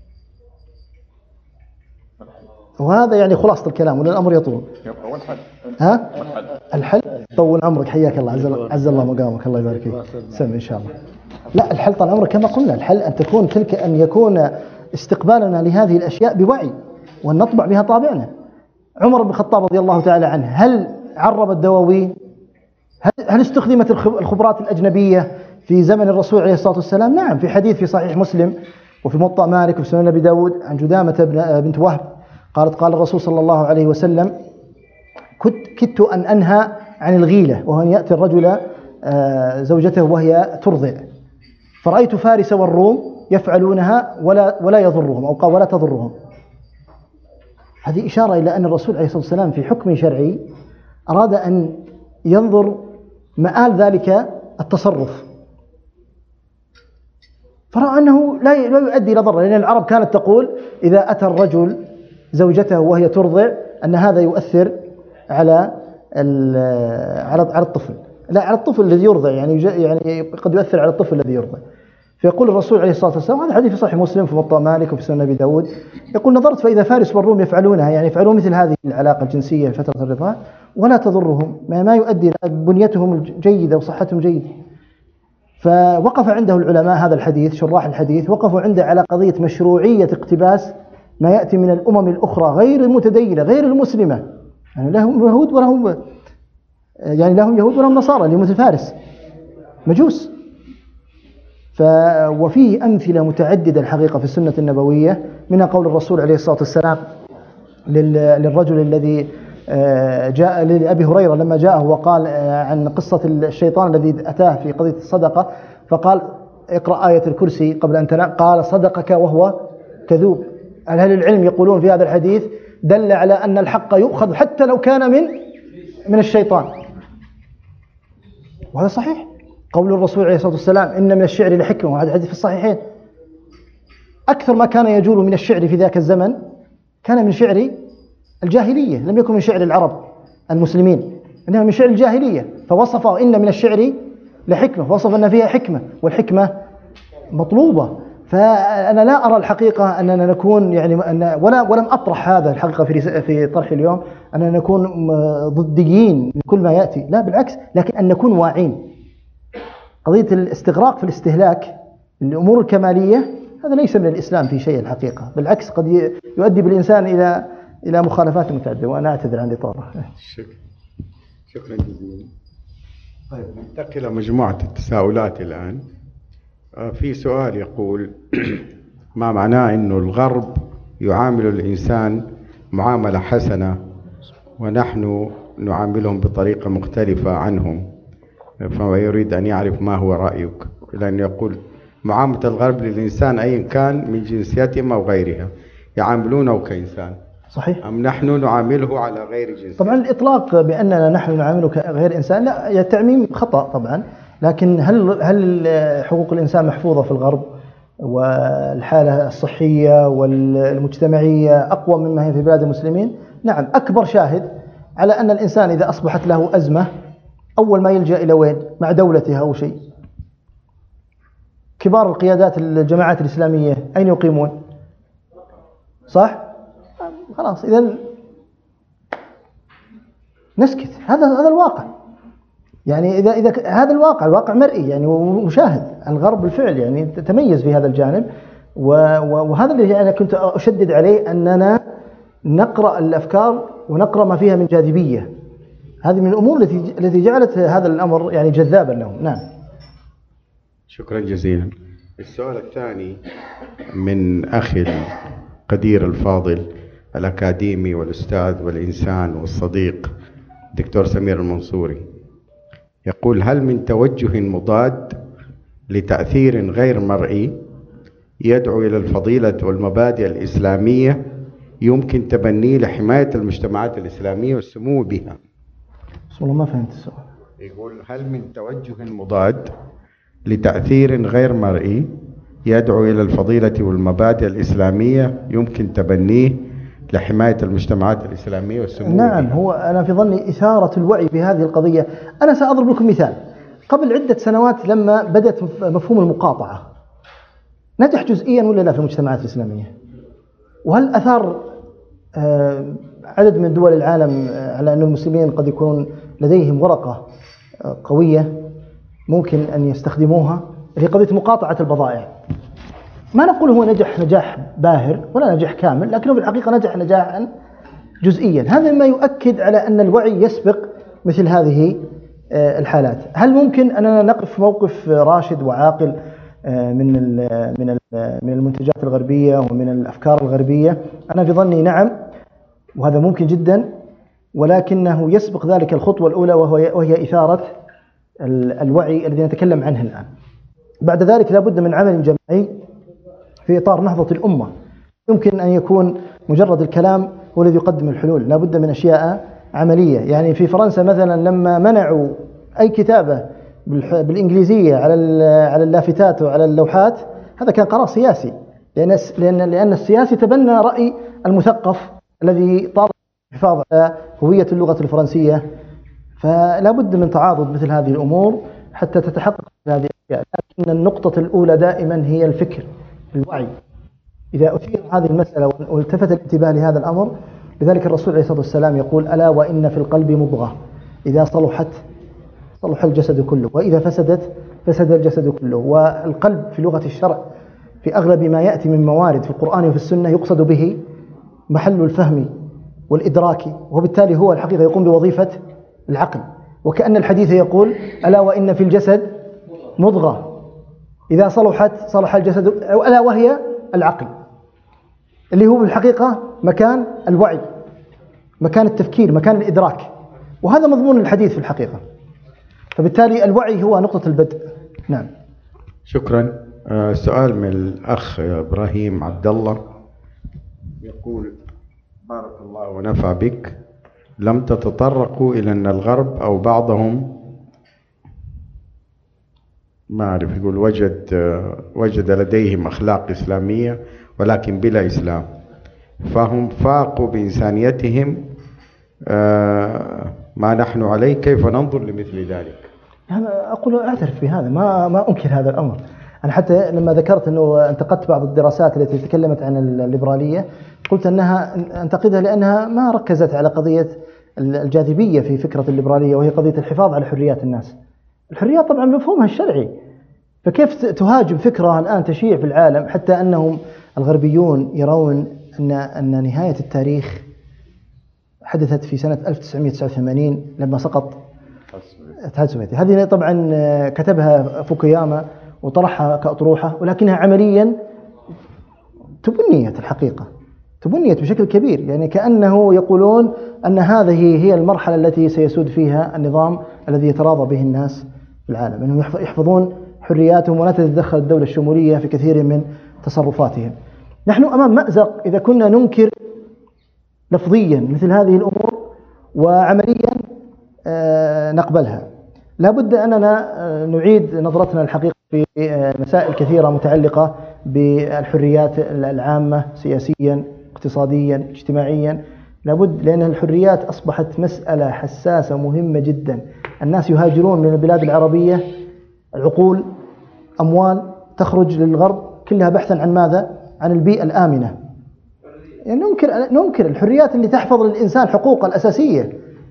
وهذا يعني خلاصة الكلام، ولا الأمر يطول. ها؟ الحل طول عمرك، حياك الله، عز, عز الله مقامك، الله يبارك فيك، سمع إن شاء الله. لا الحل طال عمرك كما قلنا، الحل أن تكون تلك أن يكون استقبالنا لهذه الأشياء بوعي وأن نطبع بها طابعنا. عمر بن الخطاب رضي الله تعالى عنه هل عرب الدواوين؟ هل استخدمت الخبرات الأجنبية في زمن الرسول عليه الصلاة والسلام؟ نعم، في حديث في صحيح مسلم وفي موطأ مالك وفي سنن أبي داود عن جدامة بنت وهب قالت قال الرسول صلى الله عليه وسلم كدت أن أنهى عن الغيلة، وهو أن يأتي الرجل زوجته وهي ترضع، فرأيت فارس والروم يفعلونها ولا ولا يضرهم، أو قال ولا تضرهم. هذه إشارة إلى أن الرسول عليه الصلاة والسلام في حكم شرعي أراد أن ينظر مآل ذلك التصرف، فرأى أنه لا لا يؤدي إلى ضرر، لأن العرب كانت تقول إذا أتى الرجل زوجته وهي ترضع أن هذا يؤثر على على على الطفل، لا على الطفل الذي يرضع، يعني يعني قد يؤثر على الطفل الذي يرضع. فيقول الرسول عليه الصلاة والسلام، هذا حديث في صحيح مسلم في موطأ مالك وفي سنن أبي داود، يقول نظرت فإذا فارس والروم يفعلونها، يعني يفعلون مثل هذه العلاقة الجنسية في فترة الرضاعة ولا تضرهم، ما, ما يؤدي بنيتهم جيدة وصحتهم جيدة. فوقف عنده العلماء هذا الحديث، شراح الحديث وقفوا عنده على قضية مشروعية اقتباس ما يأتي من الأمم الأخرى غير المتدينة غير المسلمة، يعني لهم يهود ولهم يعني لهم يهود ولهم نصارى اللي مثل فارس مجوس. ف وفيه أمثلة متعددة الحقيقة في السنة النبوية، منها قول الرسول عليه الصلاة والسلام للرجل الذي جاء لأبي هريرة لما جاءه وقال عن قصة الشيطان الذي أتاه في قضية الصدقة، فقال اقرأ آية الكرسي قبل أن تنام، قال صدقك وهو كذوب. أهل العلم يقولون في هذا الحديث دل على أن الحق يؤخذ حتى لو كان من من الشيطان، وهذا صحيح. قول الرسول عليه الصلاة والسلام إن من الشعر لحكمة، وهذا حديث في الصحيحين. أكثر ما كان يجول من الشعر في ذاك الزمن كان من شعر الجاهلية، لم يكن من شعر العرب المسلمين، إنما من شعر الجاهلية. فوصفه إن من الشعر لحكمة، وصف أن فيها حكمة، والحكمة مطلوبة. فأنا لا أرى الحقيقة أننا نكون يعني أن ولا ولم أطرح هذا الحقيقة في في طرح اليوم أننا نكون ضديين من كل ما يأتي، لا بالعكس، لكن أن نكون واعين. قضية الاستغراق في الاستهلاك الأمور الكمالية هذا ليس من الإسلام في شيء الحقيقة، بالعكس قد يؤدي بالإنسان إلى إلى مخالفات متعددة. وأنا أعتذر عن الإطالة. شكرا شكرا جزيلا. طيب ننتقل إلى مجموعة التساؤلات الآن. في سؤال يقول ما معناه إنه الغرب يعامل الإنسان معاملة حسنة ونحن نعاملهم بطريقة مختلفة عنهم، فهو يريد أن يعرف ما هو رأيك، لأن يقول معاملة الغرب للإنسان أيا كان من جنسيته أو غيرها يعاملونه كإنسان صحيح، أم نحن نعامله على غير جنسيته؟ طبعا الإطلاق بأننا نحن نعامله كغير إنسان لا، التعميم خطأ طبعا، لكن هل هل حقوق الإنسان محفوظة في الغرب والحالة الصحية والمجتمعية أقوى مما هي في بلاد المسلمين؟ نعم. أكبر شاهد على أن الإنسان إذا أصبحت له أزمة أول ما يلجأ إلى وين؟ مع دولته أو شيء. كبار القيادات الجماعات الإسلامية أين يقيمون؟ صح؟ خلاص إذن نسكت. هذا هذا الواقع. يعني إذا إذا هذا الواقع الواقع مرئي يعني ومشاهد. الغرب بالفعل يعني تميز في هذا الجانب، وهذا اللي أنا كنت أشدد عليه، أننا نقرأ الأفكار ونقرأ ما فيها من جاذبية. هذه من الأمور التي التي جعلت هذا الأمر يعني جذابا لهم. نعم. شكرا جزيلا. السؤال الثاني من أخي القدير الفاضل الأكاديمي والأستاذ والإنسان والصديق دكتور سمير المنصوري، يقول هل من توجه مضاد لتأثير غير مرئي يدعو إلى الفضيلة والمبادئ الإسلامية يمكن تبنيه لحماية المجتمعات الإسلامية والسمو بها؟ والله ما فهمت السؤال. يقول هل من توجه مضاد لتأثير غير مرئي يدعو إلى الفضيلة والمبادئ الإسلامية يمكن تبنيه لحماية المجتمعات الإسلامية والسمو نعم بها؟ هو أنا في ظني إثارة الوعي في هذه القضية. أنا سأضرب لكم مثال. قبل عدة سنوات لما بدأت مفهوم المقاطعة نجح جزئيا ولا لا في المجتمعات الإسلامية؟ وهل أثار عدد من دول العالم على أن المسلمين قد يكون لديهم ورقة قوية ممكن أن يستخدموها في قضية مقاطعة البضائع؟ ما نقول هو نجح نجاح باهر ولا نجاح كامل، لكنه بالحقيقة نجح نجاحا جزئيا. هذا ما يؤكد على أن الوعي يسبق مثل هذه الحالات. هل ممكن أننا نقف موقف راشد وعاقل من من من المنتجات الغربية ومن الأفكار الغربية؟ أنا في ظني نعم، وهذا ممكن جدا، ولكنه يسبق ذلك الخطوة الأولى وهي إثارة الوعي الذي نتكلم عنه الآن. بعد ذلك لابد من عمل جماعي في إطار نهضة الأمة. يمكن أن يكون مجرد الكلام هو الذي يقدم الحلول، لابد من أشياء عملية. يعني في فرنسا مثلا لما منعوا أي كتابة بالإنجليزية على على اللافتات وعلى اللوحات هذا كان قرار سياسي، لأن لأن لأن السياسي تبنى رأي المثقف الذي طالب الحفاظ على هوية اللغة الفرنسية. فلا بد من تعاضد مثل هذه الأمور حتى تتحقق هذه الأشياء. لكن النقطة الأولى دائما هي الفكر، الوعي. إذا أثير هذه المسألة والتفت الانتباه لهذا الأمر، لذلك الرسول عليه الصلاة والسلام يقول: ألا وإن في القلب مضغة إذا صلحت صلح الجسد كله، وإذا فسدت فسد الجسد كله. والقلب في لغة الشرع في أغلب ما يأتي من موارد في القرآن وفي السنة يقصد به محل الفهم والإدراك، وبالتالي هو الحقيقة يقوم بوظيفة العقل. وكأن الحديث يقول: ألا وإن في الجسد مضغة إذا صلحت صلح الجسد، ألا وهي العقل، اللي هو بالحقيقة مكان الوعي، مكان التفكير، مكان الإدراك. وهذا مضمون الحديث في الحقيقة. فبالتالي الوعي هو نقطة البدء. نعم. شكرا. آه سؤال من الأخ إبراهيم عبد الله يقول: بارك الله ونفع بك، لم تتطرقوا إلى أن الغرب أو بعضهم ما أعرف يقول وجد آه وجد لديهم أخلاق إسلامية ولكن بلا إسلام، فهم فاقوا بإنسانيتهم آه ما نحن عليه، كيف ننظر لمثل ذلك؟ أنا أقول أعترف بهذا، ما ما أنكر هذا الأمر. أنا حتى لما ذكرت أنه انتقدت بعض الدراسات التي تكلمت عن الليبرالية، قلت أنها أنتقدها لأنها ما ركزت على قضية الجاذبية في فكرة الليبرالية، وهي قضية الحفاظ على حريات الناس. الحريات طبعا مفهومها الشرعي، فكيف تهاجم فكرة الآن تشيع في العالم حتى أنهم الغربيون يرون أن أن نهاية التاريخ حدثت في سنة ألف وتسعمائة وتسعة وثمانين لما سقط الاتحاد السوفيتي. هذه طبعا كتبها فوكوياما وطرحها كأطروحة، ولكنها عمليا تبنيت الحقيقة، تبنيت بشكل كبير. يعني كأنه يقولون أن هذه هي المرحلة التي سيسود فيها النظام الذي يتراضى به الناس في العالم، أنهم يحفظون حرياتهم ولا تتدخل الدولة الشمولية في كثير من تصرفاتهم. نحن أمام مأزق إذا كنا ننكر لفظيا مثل هذه الأمور وعمليا نقبلها. لا بد أننا نعيد نظرتنا الحقيقة في مسائل كثيرة متعلقة بالحريات العامة سياسيا، اقتصاديا، اجتماعيا. لابد، لأن الحريات أصبحت مسألة حساسة مهمة جدا. الناس يهاجرون من البلاد العربية، العقول، أموال تخرج للغرب كلها بحثا عن ماذا؟ عن البيئة الآمنة. يعني ننكر ننكر الحريات اللي تحفظ للإنسان حقوقه الأساسية.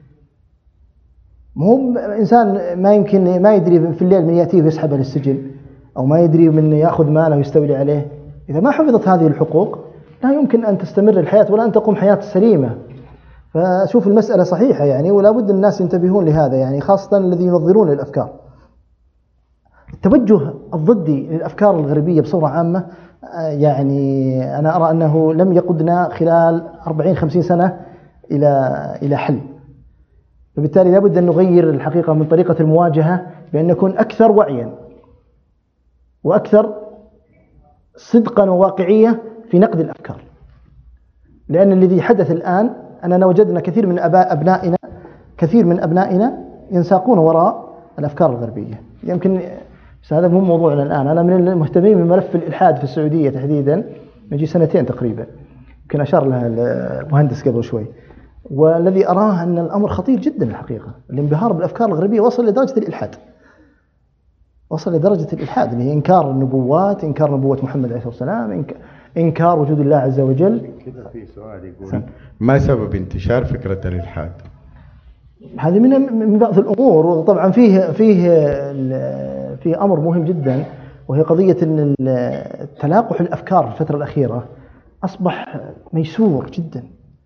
مو إنسان ما يمكن ما يدري في الليل من يأتيه ويسحبه للسجن، أو ما يدري من يأخذ ماله ويستولي عليه. إذا ما حفظت هذه الحقوق لا يمكن أن تستمر الحياة ولا أن تقوم حياة سليمة. فأشوف المسألة صحيحة يعني، ولا بد الناس ينتبهون لهذا، يعني خاصة الذين ينظرون للأفكار. التوجه الضدي للأفكار الغربية بصورة عامة، يعني أنا أرى أنه لم يقودنا خلال أربعين خمسين سنة إلى إلى حل. فبالتالي لابد أن نغير الحقيقة من طريقة المواجهة بأن نكون أكثر وعيا وأكثر صدقا وواقعية في نقد الأفكار. لأن الذي حدث الآن أننا وجدنا كثير من أبنائنا كثير من أبنائنا ينساقون وراء الأفكار الغربية. يمكن هذا مو موضوعنا الآن. أنا من المهتمين بملف الإلحاد في السعودية تحديدا، نجي سنتين تقريبا، يمكن أشار لها المهندس قبل شوي. والذي أراه أن الأمر خطير جدا الحقيقة. الانبهار بالأفكار الغربية وصل لدرجة الإلحاد، وصل لدرجة الإلحاد اللي هي إنكار النبوات، إنكار نبوة محمد عليه الصلاة والسلام، إنكار وجود الله عز وجل. كذا في سؤال يقول: ما سبب انتشار فكرة الإلحاد؟ هذه من من بعض الأمور، وطبعا فيه فيه فيه أمر مهم جدا، وهي قضية أن تلاقح الأفكار في الفترة الأخيرة أصبح ميسور جدا،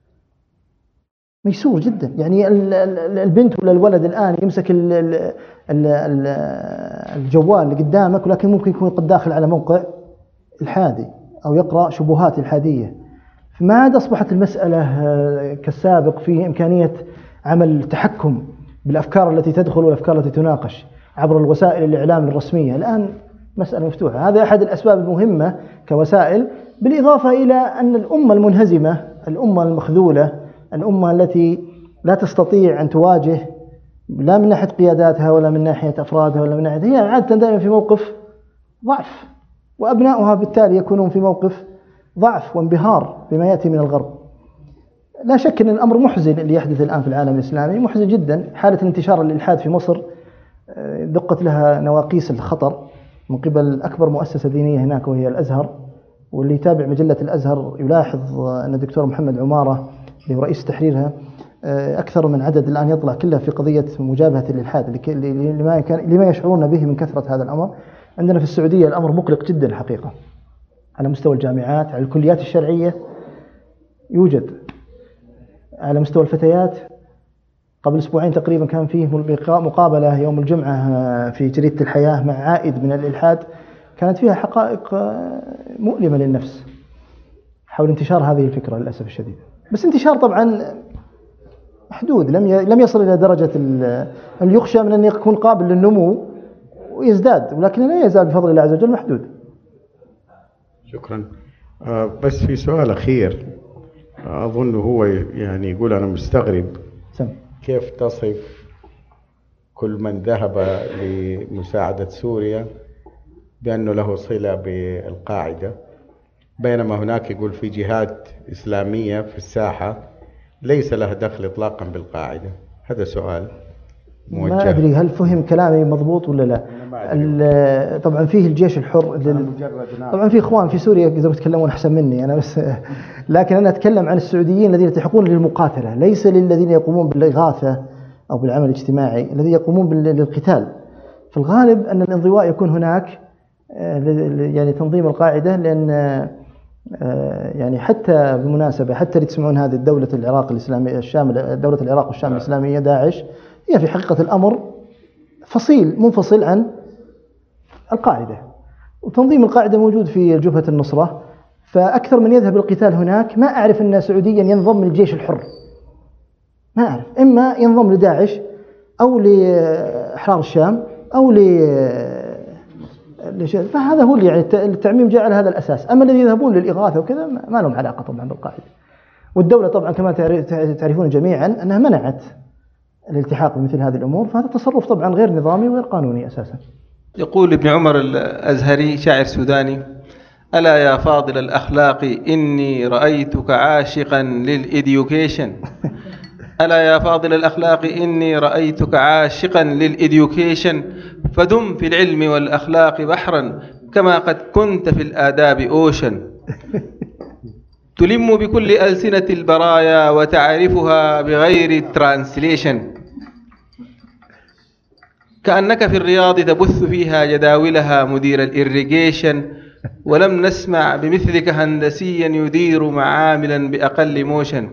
ميسور جدا. يعني البنت ولا الولد الآن يمسك الجوال اللي قدامك، ولكن ممكن يكون قد داخل على موقع الحادي أو يقرأ شبهات الحادية. فما عاد أصبحت المسألة كالسابق فيه إمكانية عمل تحكم بالأفكار التي تدخل والأفكار التي تناقش عبر الوسائل الإعلام الرسمية. الآن مسألة مفتوحة. هذا أحد الأسباب المهمة كوسائل، بالإضافة إلى أن الأمة المنهزمة، الأمة المخذولة، الأمة التي لا تستطيع أن تواجه لا من ناحية قياداتها ولا من ناحية أفرادها ولا من ناحية، هي عادة دائما في موقف ضعف. وأبناؤها بالتالي يكونون في موقف ضعف وانبهار بما يأتي من الغرب. لا شك أن الأمر محزن اللي يحدث الآن في العالم الإسلامي، محزن جدا. حالة انتشار الإلحاد في مصر دقت لها نواقيس الخطر من قبل أكبر مؤسسة دينية هناك وهي الأزهر، واللي يتابع مجلة الأزهر يلاحظ أن الدكتور محمد عمارة اللي هو رئيس تحريرها أكثر من عدد الآن يطلع كلها في قضية مجابهة الإلحاد لما كان لما يشعرون به من كثرة هذا الأمر. عندنا في السعودية الأمر مقلق جدا الحقيقة، على مستوى الجامعات، على الكليات الشرعية يوجد، على مستوى الفتيات. قبل أسبوعين تقريبا كان فيه مقابلة يوم الجمعة في جريدة الحياة مع عائد من الإلحاد، كانت فيها حقائق مؤلمة للنفس حول انتشار هذه الفكرة للأسف الشديد. بس انتشار طبعا محدود، لم لم يصل إلى درجة اللي يخشى من أن يكون قابل للنمو ويزداد، ولكن لا يزال بفضل الله عز وجل محدود. شكرا. بس في سؤال أخير أظن هو يعني يقول أنا مستغرب سم. كيف تصف كل من ذهب لمساعدة سوريا بأنه له صلة بالقاعدة، بينما هناك يقول في جهات إسلامية في الساحة ليس لها دخل إطلاقا بالقاعدة. هذا سؤال موجه. ما أدري هل فهم كلامي مضبوط ولا لا. طبعا فيه الجيش الحر، طبعا في إخوان في سوريا إذا يتكلمون أحسن مني أنا بس، لكن أنا أتكلم عن السعوديين الذين يلتحقون للمقاتلة، ليس للذين يقومون بالإغاثة أو بالعمل الاجتماعي، الذين يقومون بالقتال. في الغالب أن الانضواء يكون هناك يعني تنظيم القاعدة، لأن يعني حتى بالمناسبة حتى اللي تسمعون هذه الدولة العراق الإسلامية الشام، دولة العراق والشام الإسلامية داعش، هي في حقيقة الأمر فصيل منفصل عن القاعدة، وتنظيم القاعدة موجود في جبهة النصرة. فأكثر من يذهب للقتال هناك ما أعرف أن سعوديا ينضم للجيش الحر، ما أعرف، إما ينضم لداعش أو لأحرار الشام أو ل فهذا هو اللي يعني التعميم جعل هذا الأساس. أما الذين يذهبون للإغاثة وكذا ما لهم علاقة طبعا بالقاعدة. والدولة طبعا كما تعرفون جميعا أنها منعت الالتحاق بمثل هذه الأمور، فهذا تصرف طبعا غير نظامي وغير قانوني أساسا. يقول ابن عمر الأزهري شاعر سوداني: ألا يا فاضل الأخلاق إني رأيتك عاشقا للإديوكيشن. ألا يا فاضل الأخلاق إني رأيتك عاشقا للإديوكيشن، فدم في العلم والأخلاق بحرا كما قد كنت في الآداب أوشن. تلم بكل ألسنة البرايا وتعرفها بغير ترانسليشن، كأنك في الرياض تبث فيها جداولها مدير الإريجيشن، ولم نسمع بمثلك هندسيا يدير معاملا بأقل موشن.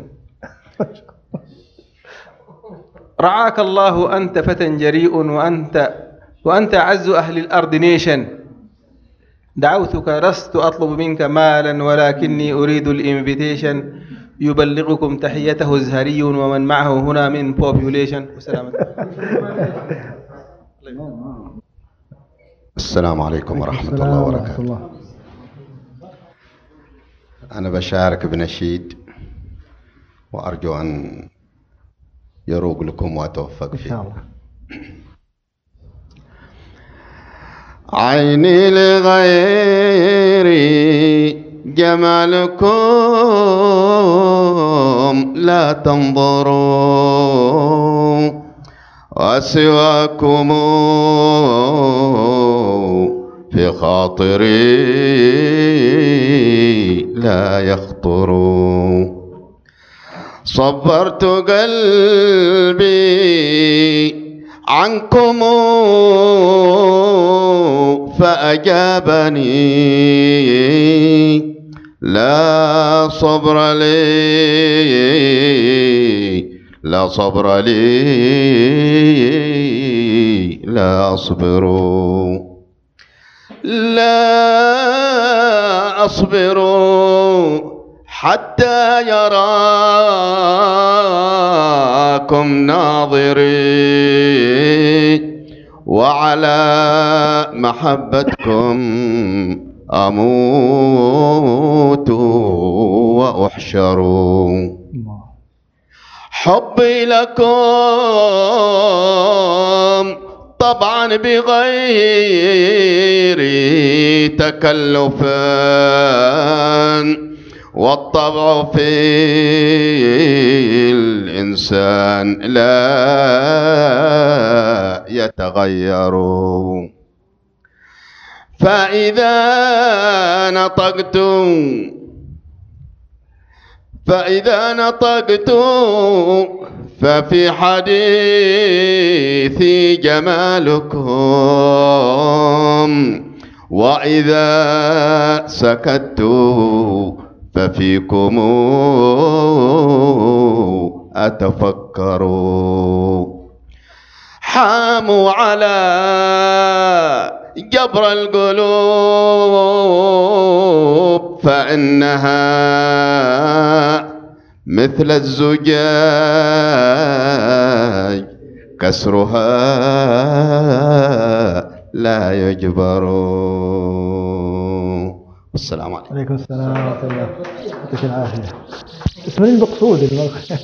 رعاك الله أنت فتى جريء وأنت وأنت أعز أهل الأرض نيشن. دعوتك لست أطلب منك مالا ولكني أريد الإنفيتيشن، يبلغكم تحيته الزهري ومن معه هنا من بوبيوليشن. السلام عليكم ورحمة الله وبركاته. أنا بشارك بنشيد وأرجو أن يروق لكم وأتوفق فيه إن شاء الله. عيني لغيري جمالكم لا تنظروا، وسواكم في خاطري لا يخطروا. صبرت قلبي عنكم فأجابني، لا صبر لي لا صبر لي لا أصبر، لا أصبر حتى يراكم ناظري، وعلى محبتكم أموت وأحشر. حبي لكم طبعا بغير تكلف، والطبع في الإنسان لا يتغير. فإذا نطقت فإذا نطقت ففي حديثي جمالكم، وإذا سكت ففيكم أتفكر. حاموا على جبر القلوب فإنها مثل الزجاج كسرها لا يجبر. السلام عليكم. عليكم السلام ورحمة الله. يعطيك العافية. اسمه المقصود الموقع.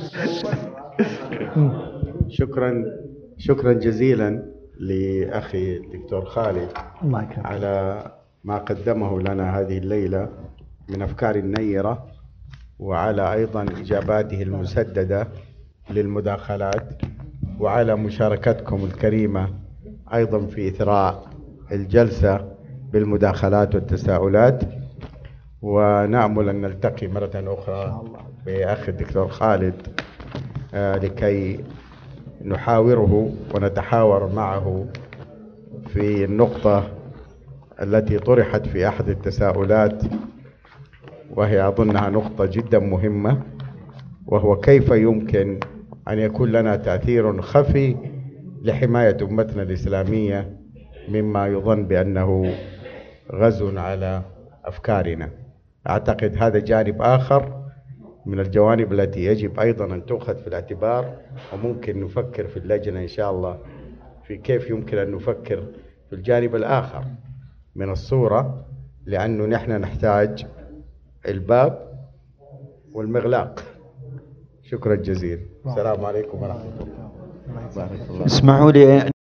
شكرا شكرا جزيلا لأخي الدكتور خالد الله يكرمك على ما قدمه لنا هذه الليلة من أفكار نيرة، وعلى أيضا إجاباته المسددة للمداخلات، وعلى مشاركتكم الكريمة أيضا في إثراء الجلسة بالمداخلات والتساؤلات. ونأمل أن نلتقي مرة أخرى بأخي الدكتور خالد آه لكي نحاوره ونتحاور معه في النقطة التي طرحت في أحد التساؤلات، وهي أظنها نقطة جدا مهمة، وهو كيف يمكن أن يكون لنا تأثير خفي لحماية أمتنا الإسلامية مما يظن بأنه غزو على أفكارنا. أعتقد هذا جانب آخر من الجوانب التي يجب أيضا أن تؤخذ في الاعتبار، وممكن نفكر في اللجنة إن شاء الله في كيف يمكن أن نفكر في الجانب الآخر من الصورة، لأنه نحن نحتاج الباب والمغلاق. شكرا جزيلا. السلام عليكم ورحمة الله. اسمحوا لي